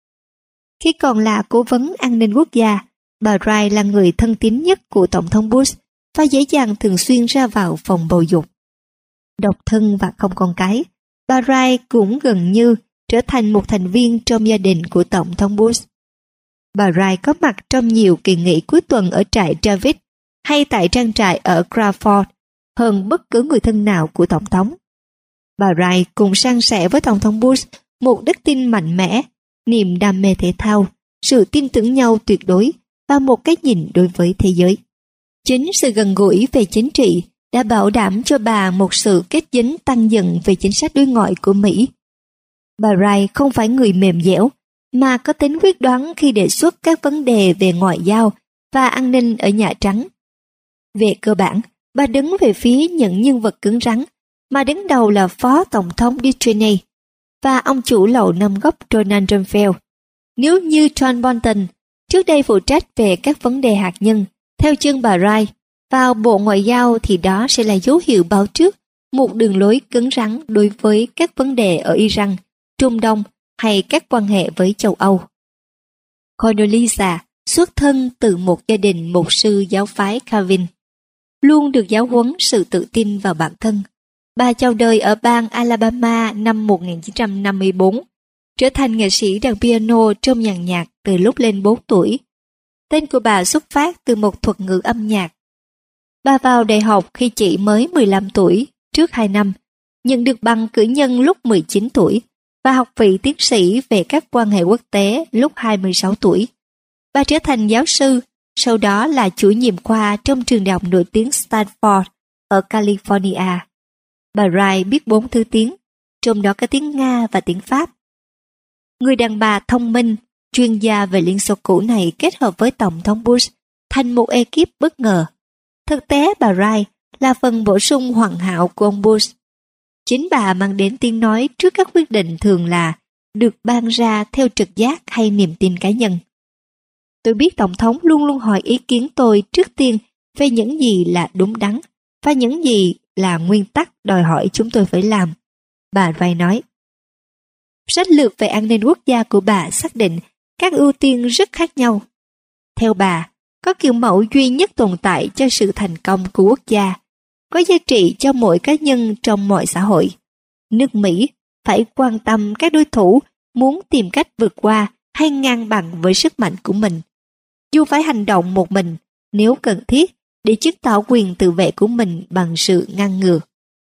Khi còn là cố vấn an ninh quốc gia, bà Wright là người thân tín nhất của Tổng thống Bush và dễ dàng thường xuyên ra vào phòng bầu dục. Độc thân và không con cái, bà Wright cũng gần như trở thành một thành viên trong gia đình của Tổng thống Bush. Bà Wright có mặt trong nhiều kỳ nghỉ cuối tuần ở trại David hay tại trang trại ở Crawford hơn bất cứ người thân nào của Tổng thống. Bà Wright cùng san sẻ với Tổng thống Bush một đức tin mạnh mẽ, niềm đam mê thể thao, sự tin tưởng nhau tuyệt đối và một cái nhìn đối với thế giới. Chính sự gần gũi về chính trị đã bảo đảm cho bà một sự kết dính tăng dần về chính sách đối ngoại của Mỹ. Bà Wright không phải người mềm dẻo, mà có tính quyết đoán khi đề xuất các vấn đề về ngoại giao và an ninh ở Nhà Trắng. Về cơ bản, bà đứng về phía những nhân vật cứng rắn, mà đứng đầu là Phó Tổng thống Dick Cheney và ông chủ lầu năm góc Donald Rumsfeld. Nếu như John Bolton, trước đây phụ trách về các vấn đề hạt nhân, theo chân bà Wright, vào Bộ Ngoại giao thì đó sẽ là dấu hiệu báo trước một đường lối cứng rắn đối với các vấn đề ở Iran, Trung Đông hay các quan hệ với châu Âu. Condoleezza xuất thân từ một gia đình mục sư giáo phái Calvin, luôn được giáo huấn sự tự tin vào bản thân. Bà chào đời ở bang Alabama năm 1954, trở thành nghệ sĩ đàn piano trong dàn nhạc từ lúc lên 4 tuổi. Tên của bà xuất phát từ một thuật ngữ âm nhạc. Bà vào đại học khi chỉ mới 15 tuổi, trước 2 năm, nhận được bằng cử nhân lúc 19 tuổi và học vị tiến sĩ về các quan hệ quốc tế lúc 26 tuổi. Bà trở thành giáo sư, sau đó là chủ nhiệm khoa trong trường đại học nổi tiếng Stanford ở California. Bà Wright biết 4 thứ tiếng, trong đó có tiếng Nga và tiếng Pháp. Người đàn bà thông minh, chuyên gia về Liên Xô cũ này kết hợp với Tổng thống Bush thành một ekip bất ngờ. Thực tế bà Wright là phần bổ sung hoàn hảo của ông Bush. Chính bà mang đến tiếng nói trước các quyết định thường là được ban ra theo trực giác hay niềm tin cá nhân. Tôi biết Tổng thống luôn luôn hỏi ý kiến tôi trước tiên về những gì là đúng đắn và những gì là nguyên tắc đòi hỏi chúng tôi phải làm, bà Wright nói. Sách lược về an ninh quốc gia của bà xác định các ưu tiên rất khác nhau. Theo bà, có kiểu mẫu duy nhất tồn tại cho sự thành công của quốc gia, có giá trị cho mỗi cá nhân trong mọi xã hội. Nước Mỹ phải quan tâm các đối thủ muốn tìm cách vượt qua hay ngang bằng với sức mạnh của mình, dù phải hành động một mình nếu cần thiết để chứng tỏ quyền tự vệ của mình bằng sự ngăn ngừa.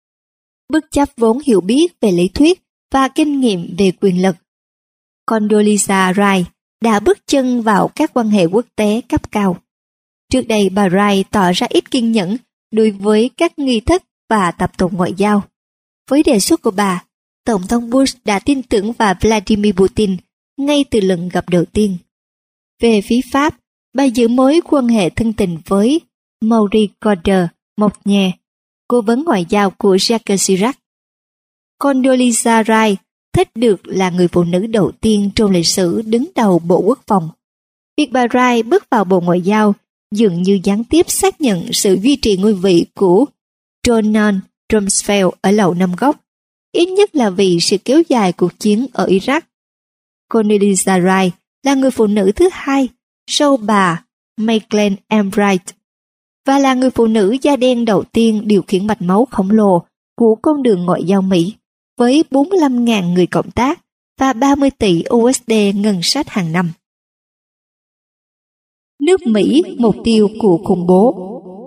Bất chấp vốn hiểu biết về lý thuyết và kinh nghiệm về quyền lực, Condoleezza Rice đã bước chân vào các quan hệ quốc tế cấp cao. Trước đây bà Rice tỏ ra ít kiên nhẫn đối với các nghi thức và tập tục ngoại giao. Với đề xuất của bà, Tổng thống Bush đã tin tưởng vào Vladimir Putin ngay từ lần gặp đầu tiên. Về phía Pháp, bà giữ mối quan hệ thân tình với Maurice Corder Montagnier, cố vấn ngoại giao của Jacques Chirac. Condoleezza Rice thích được là người phụ nữ đầu tiên trong lịch sử đứng đầu Bộ Quốc phòng. Việc bà Rice bước vào Bộ Ngoại giao dường như gián tiếp xác nhận sự duy trì ngôi vị của Donald Rumsfeld ở Lầu Năm Góc, ít nhất là vì sự kéo dài cuộc chiến ở Iraq. Condoleezza Rice là người phụ nữ thứ hai sau bà Madeleine Albright và là người phụ nữ da đen đầu tiên điều khiển mạch máu khổng lồ của con đường ngoại giao Mỹ với 45.000 người cộng tác và 30 tỷ USD ngân sách hàng năm. Nước Mỹ mục tiêu của khủng bố.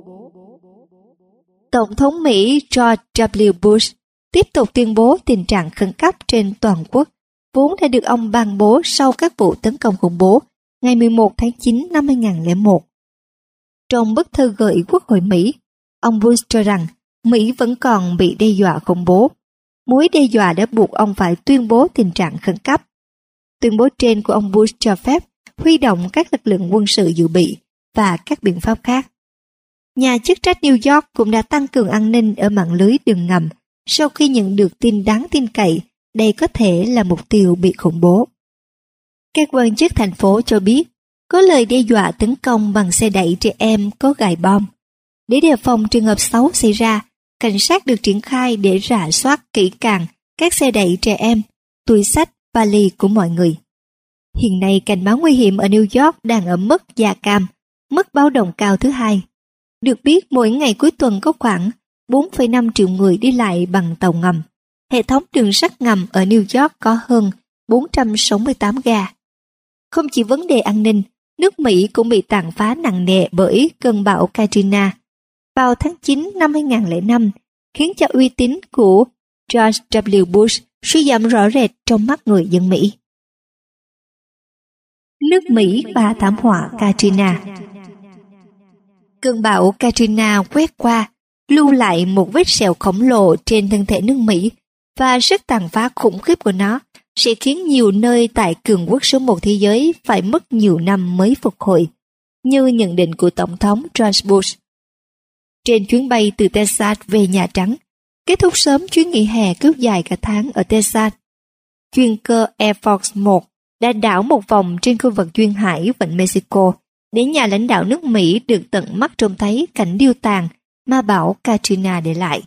Tổng thống Mỹ George W. Bush tiếp tục tuyên bố tình trạng khẩn cấp trên toàn quốc, vốn đã được ông ban bố sau các vụ tấn công khủng bố ngày 11 tháng 9 năm 2001. Trong bức thư gửi Quốc hội Mỹ, ông Bush cho rằng Mỹ vẫn còn bị đe dọa khủng bố. Mối đe dọa đã buộc ông phải tuyên bố tình trạng khẩn cấp. Tuyên bố trên của ông Bush cho phép huy động các lực lượng quân sự dự bị và các biện pháp khác. Nhà chức trách New York cũng đã tăng cường an ninh ở mạng lưới đường ngầm sau khi nhận được tin đáng tin cậy đây có thể là mục tiêu bị khủng bố. Các quan chức thành phố cho biết có lời đe dọa tấn công bằng xe đẩy trẻ em có gài bom. Để đề phòng trường hợp xấu xảy ra, cảnh sát được triển khai để rà soát kỹ càng các xe đẩy trẻ em, túi xách, vali của mọi người. Hiện nay cảnh báo nguy hiểm ở New York đang ở mức da cam, mức báo động cao thứ hai. Được biết mỗi ngày cuối tuần có khoảng 4,5 triệu người đi lại bằng tàu ngầm. Hệ thống đường sắt ngầm ở New York có hơn 468 ga. Không chỉ vấn đề an ninh, nước Mỹ cũng bị tàn phá nặng nề bởi cơn bão Katrina vào tháng 9 năm 2005, khiến cho uy tín của George W. Bush suy giảm rõ rệt trong mắt người dân Mỹ. Nước Mỹ và thảm họa Katrina. Cơn bão Katrina quét qua, lưu lại một vết sẹo khổng lồ trên thân thể nước Mỹ, và sức tàn phá khủng khiếp của nó sẽ khiến nhiều nơi tại cường quốc số 1 thế giới phải mất nhiều năm mới phục hồi, như nhận định của Tổng thống George Bush. Trên chuyến bay từ Texas về Nhà Trắng, kết thúc sớm chuyến nghỉ hè kéo dài cả tháng ở Texas, chuyên cơ Air Force 1 đã đảo một vòng trên khu vực duyên hải vịnh Mexico để nhà lãnh đạo nước Mỹ được tận mắt trông thấy cảnh điêu tàn mà bão Katrina để lại.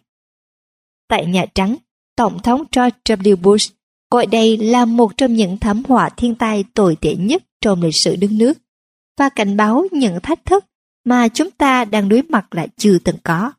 Tại Nhà Trắng, Tổng thống George W. Bush gọi đây là một trong những thảm họa thiên tai tồi tệ nhất trong lịch sử đất nước, và cảnh báo những thách thức mà chúng ta đang đối mặt là chưa từng có.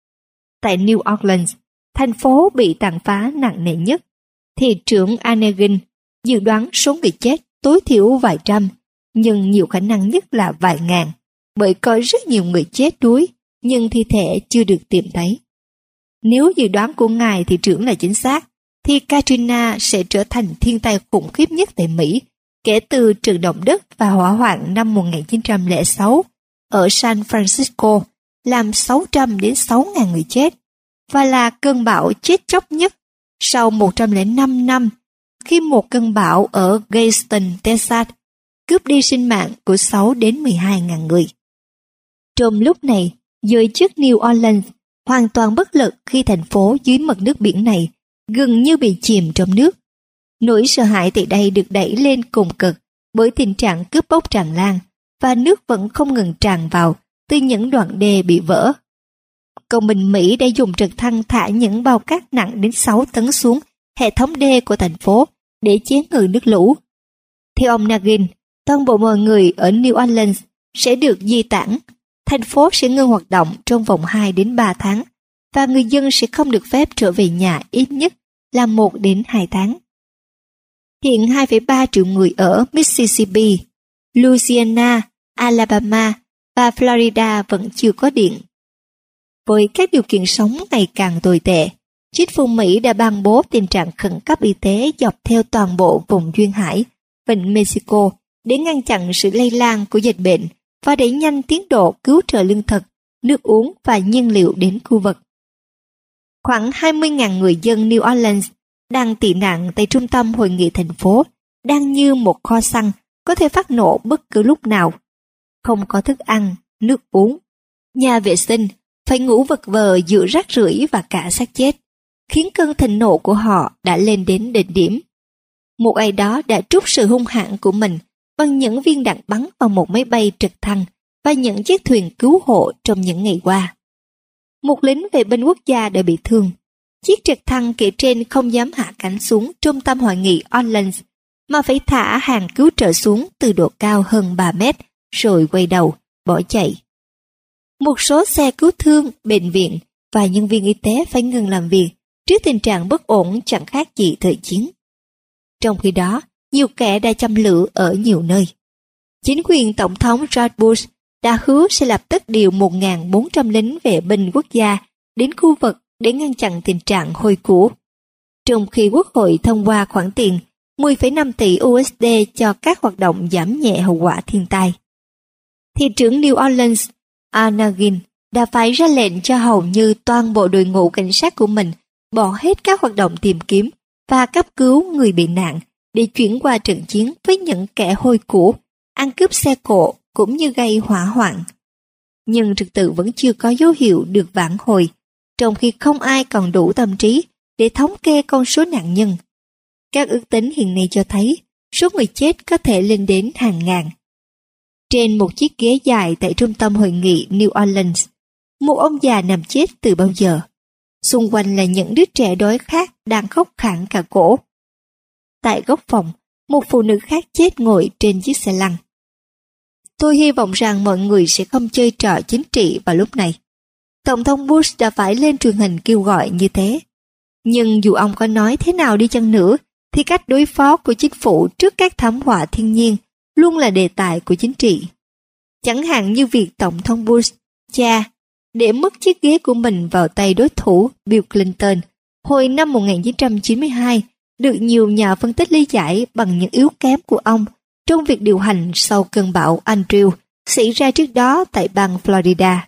Tại New Orleans, thành phố bị tàn phá nặng nề nhất, thị trưởng Anegin dự đoán số người chết tối thiểu vài trăm, nhưng nhiều khả năng nhất là vài ngàn, bởi có rất nhiều người chết đuối, nhưng thi thể chưa được tìm thấy. Nếu dự đoán của ngài thị trưởng là chính xác, thì Katrina sẽ trở thành thiên tai khủng khiếp nhất tại Mỹ kể từ trận động đất và hỏa hoạn năm 1906 ở San Francisco, làm 600 đến 6.000 người chết, và là cơn bão chết chóc nhất sau 105 năm khi một cơn bão ở Galveston, Texas cướp đi sinh mạng của 6 đến 12.000 người. Trong lúc này, giới chức New Orleans hoàn toàn bất lực khi thành phố dưới mực nước biển này gần như bị chìm trong nước. Nỗi sợ hãi tại đây được đẩy lên cùng cực bởi tình trạng cướp bóc tràn lan, và nước vẫn không ngừng tràn vào từ những đoạn đê bị vỡ. Công binh Mỹ đã dùng trực thăng thả những bao cát nặng đến 6 tấn xuống hệ thống đê của thành phố để chế ngự nước lũ. Theo ông Nagin, toàn bộ mọi người ở New Orleans sẽ được di tản. Thành phố sẽ ngưng hoạt động trong vòng 2 đến 3 tháng, và người dân sẽ không được phép trở về nhà ít nhất là 1 đến 2 tháng. Hiện 2,3 triệu người ở Mississippi, Louisiana, Alabama và Florida vẫn chưa có điện. Với các điều kiện sống ngày càng tồi tệ, chính phủ Mỹ đã ban bố tình trạng khẩn cấp y tế dọc theo toàn bộ vùng duyên hải, vịnh Mexico để ngăn chặn sự lây lan của dịch bệnh và đẩy nhanh tiến độ cứu trợ lương thực, nước uống và nhiên liệu đến khu vực. Khoảng 20.000 người dân New Orleans đang tị nạn tại trung tâm hội nghị thành phố, đang như một kho xăng có thể phát nổ bất cứ lúc nào. Không có thức ăn, nước uống, nhà vệ sinh, phải ngủ vật vờ giữa rác rưởi và cả xác chết, khiến cơn thịnh nộ của họ đã lên đến đỉnh điểm. Một ai đó đã trút sự hung hãn của mình bằng những viên đạn bắn vào một máy bay trực thăng và những chiếc thuyền cứu hộ trong những ngày qua. Một lính vệ binh quốc gia đã bị thương. Chiếc trực thăng kể trên không dám hạ cánh xuống trung tâm hội nghị Orleans, mà phải thả hàng cứu trợ xuống từ độ cao hơn 3 mét, rồi quay đầu, bỏ chạy. Một số xe cứu thương, bệnh viện và nhân viên y tế phải ngừng làm việc trước tình trạng bất ổn chẳng khác gì thời chiến. Trong khi đó, nhiều kẻ đã châm lửa ở nhiều nơi. Chính quyền Tổng thống George Bush đã hứa sẽ lập tức điều 1.400 lính vệ binh quốc gia đến khu vực để ngăn chặn tình trạng hôi của. Trong khi Quốc hội thông qua khoản tiền 10,5 tỷ USD cho các hoạt động giảm nhẹ hậu quả thiên tai. Thị trưởng New Orleans, Anagin, đã phải ra lệnh cho hầu như toàn bộ đội ngũ cảnh sát của mình bỏ hết các hoạt động tìm kiếm và cấp cứu người bị nạn để chuyển qua trận chiến với những kẻ hôi của, ăn cướp xe cộ cũng như gây hỏa hoạn. Nhưng trật tự vẫn chưa có dấu hiệu được vãn hồi, trong khi không ai còn đủ tâm trí để thống kê con số nạn nhân. Các ước tính hiện nay cho thấy số người chết có thể lên đến hàng ngàn. Trên một chiếc ghế dài tại trung tâm hội nghị New Orleans, một ông già nằm chết từ bao giờ. Xung quanh là những đứa trẻ đói khát đang khóc khản cả cổ. Tại góc phòng, một phụ nữ khác chết ngồi trên chiếc xe lăn. Tôi hy vọng rằng mọi người sẽ không chơi trò chính trị vào lúc này. Tổng thống Bush đã phải lên truyền hình kêu gọi như thế. Nhưng dù ông có nói thế nào đi chăng nữa, thì cách đối phó của chính phủ trước các thảm họa thiên nhiên luôn là đề tài của chính trị. Chẳng hạn như việc Tổng thống Bush, để mất chiếc ghế của mình vào tay đối thủ Bill Clinton hồi năm 1992 được nhiều nhà phân tích lý giải bằng những yếu kém của ông trong việc điều hành sau cơn bão Andrew xảy ra trước đó tại bang Florida.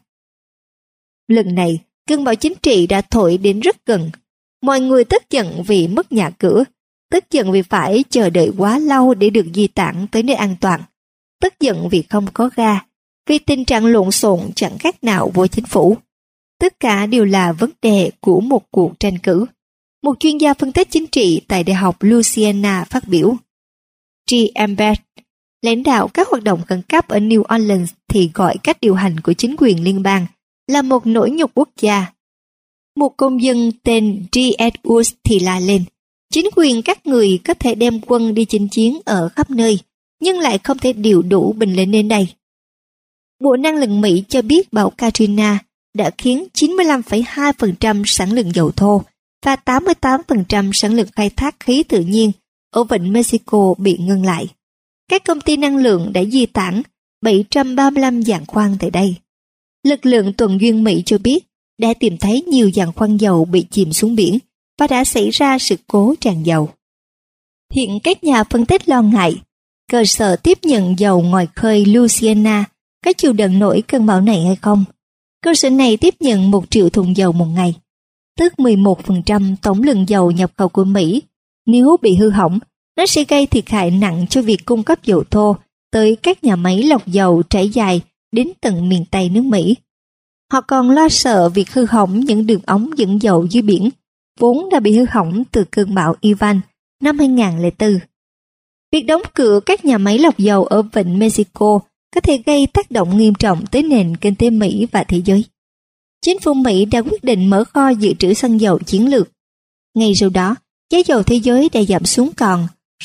Lần này, cơn bão chính trị đã thổi đến rất gần. Mọi người tức giận vì mất nhà cửa, tức giận vì phải chờ đợi quá lâu để được di tản tới nơi an toàn, tức giận vì không có ga, vì tình trạng lộn xộn chẳng khác nào vô chính phủ. Tất cả đều là vấn đề của một cuộc tranh cử. Một chuyên gia phân tích chính trị tại Đại học Louisiana phát biểu. G. Ambert, lãnh đạo các hoạt động khẩn cấp ở New Orleans thì gọi cách điều hành của chính quyền liên bang là một nỗi nhục quốc gia. Một công dân tên G. Edwards thì la lên. Chính quyền các người có thể đem quân đi chinh chiến ở khắp nơi, nhưng lại không thể điều đủ binh lính đến đây. Bộ Năng lượng Mỹ cho biết bão Katrina đã khiến 95,2% sản lượng dầu thô và 88% sản lượng khai thác khí tự nhiên ở vịnh Mexico bị ngưng lại. Các công ty năng lượng đã di tản 735 giàn khoan tại đây. Lực lượng tuần duyên Mỹ cho biết đã tìm thấy nhiều giàn khoan dầu bị chìm xuống biển và đã xảy ra sự cố tràn dầu. Hiện các nhà phân tích lo ngại cơ sở tiếp nhận dầu ngoài khơi Louisiana có chịu đựng nổi cơn bão này hay không. Cơ sở này tiếp nhận 1 triệu thùng dầu một ngày, tức 11% tổng lượng dầu nhập khẩu của Mỹ. Nếu bị hư hỏng, nó sẽ gây thiệt hại nặng cho việc cung cấp dầu thô tới các nhà máy lọc dầu trải dài đến tận miền Tây nước Mỹ. Họ còn lo sợ việc hư hỏng những đường ống dẫn dầu dưới biển, vốn đã bị hư hỏng từ cơn bão Ivan năm 2004. Việc đóng cửa các nhà máy lọc dầu ở vịnh Mexico có thể gây tác động nghiêm trọng tới nền kinh tế Mỹ và thế giới. Chính phủ Mỹ đã quyết định mở kho dự trữ xăng dầu chiến lược. Ngay sau đó, giá dầu thế giới đã giảm xuống còn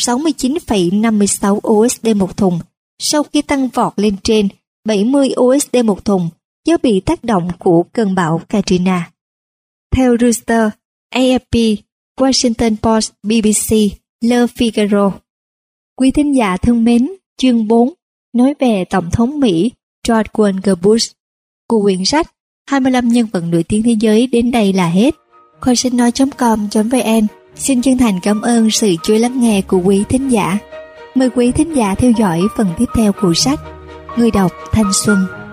69,56 USD một thùng, sau khi tăng vọt lên trên 70 USD một thùng do bị tác động của cơn bão Katrina. Theo Reuters, AFP, Washington Post, BBC, Le Figaro. Quý thính giả thân mến, chương 4 nói về Tổng thống Mỹ George Walker Bush của quyển sách 25 nhân vật nổi tiếng thế giới đến đây là hết. Kho sách nói.com.vn xin chân thành cảm ơn sự chú ý lắng nghe của quý thính giả. Mời quý thính giả theo dõi phần tiếp theo của sách. Người đọc Thanh Xuân.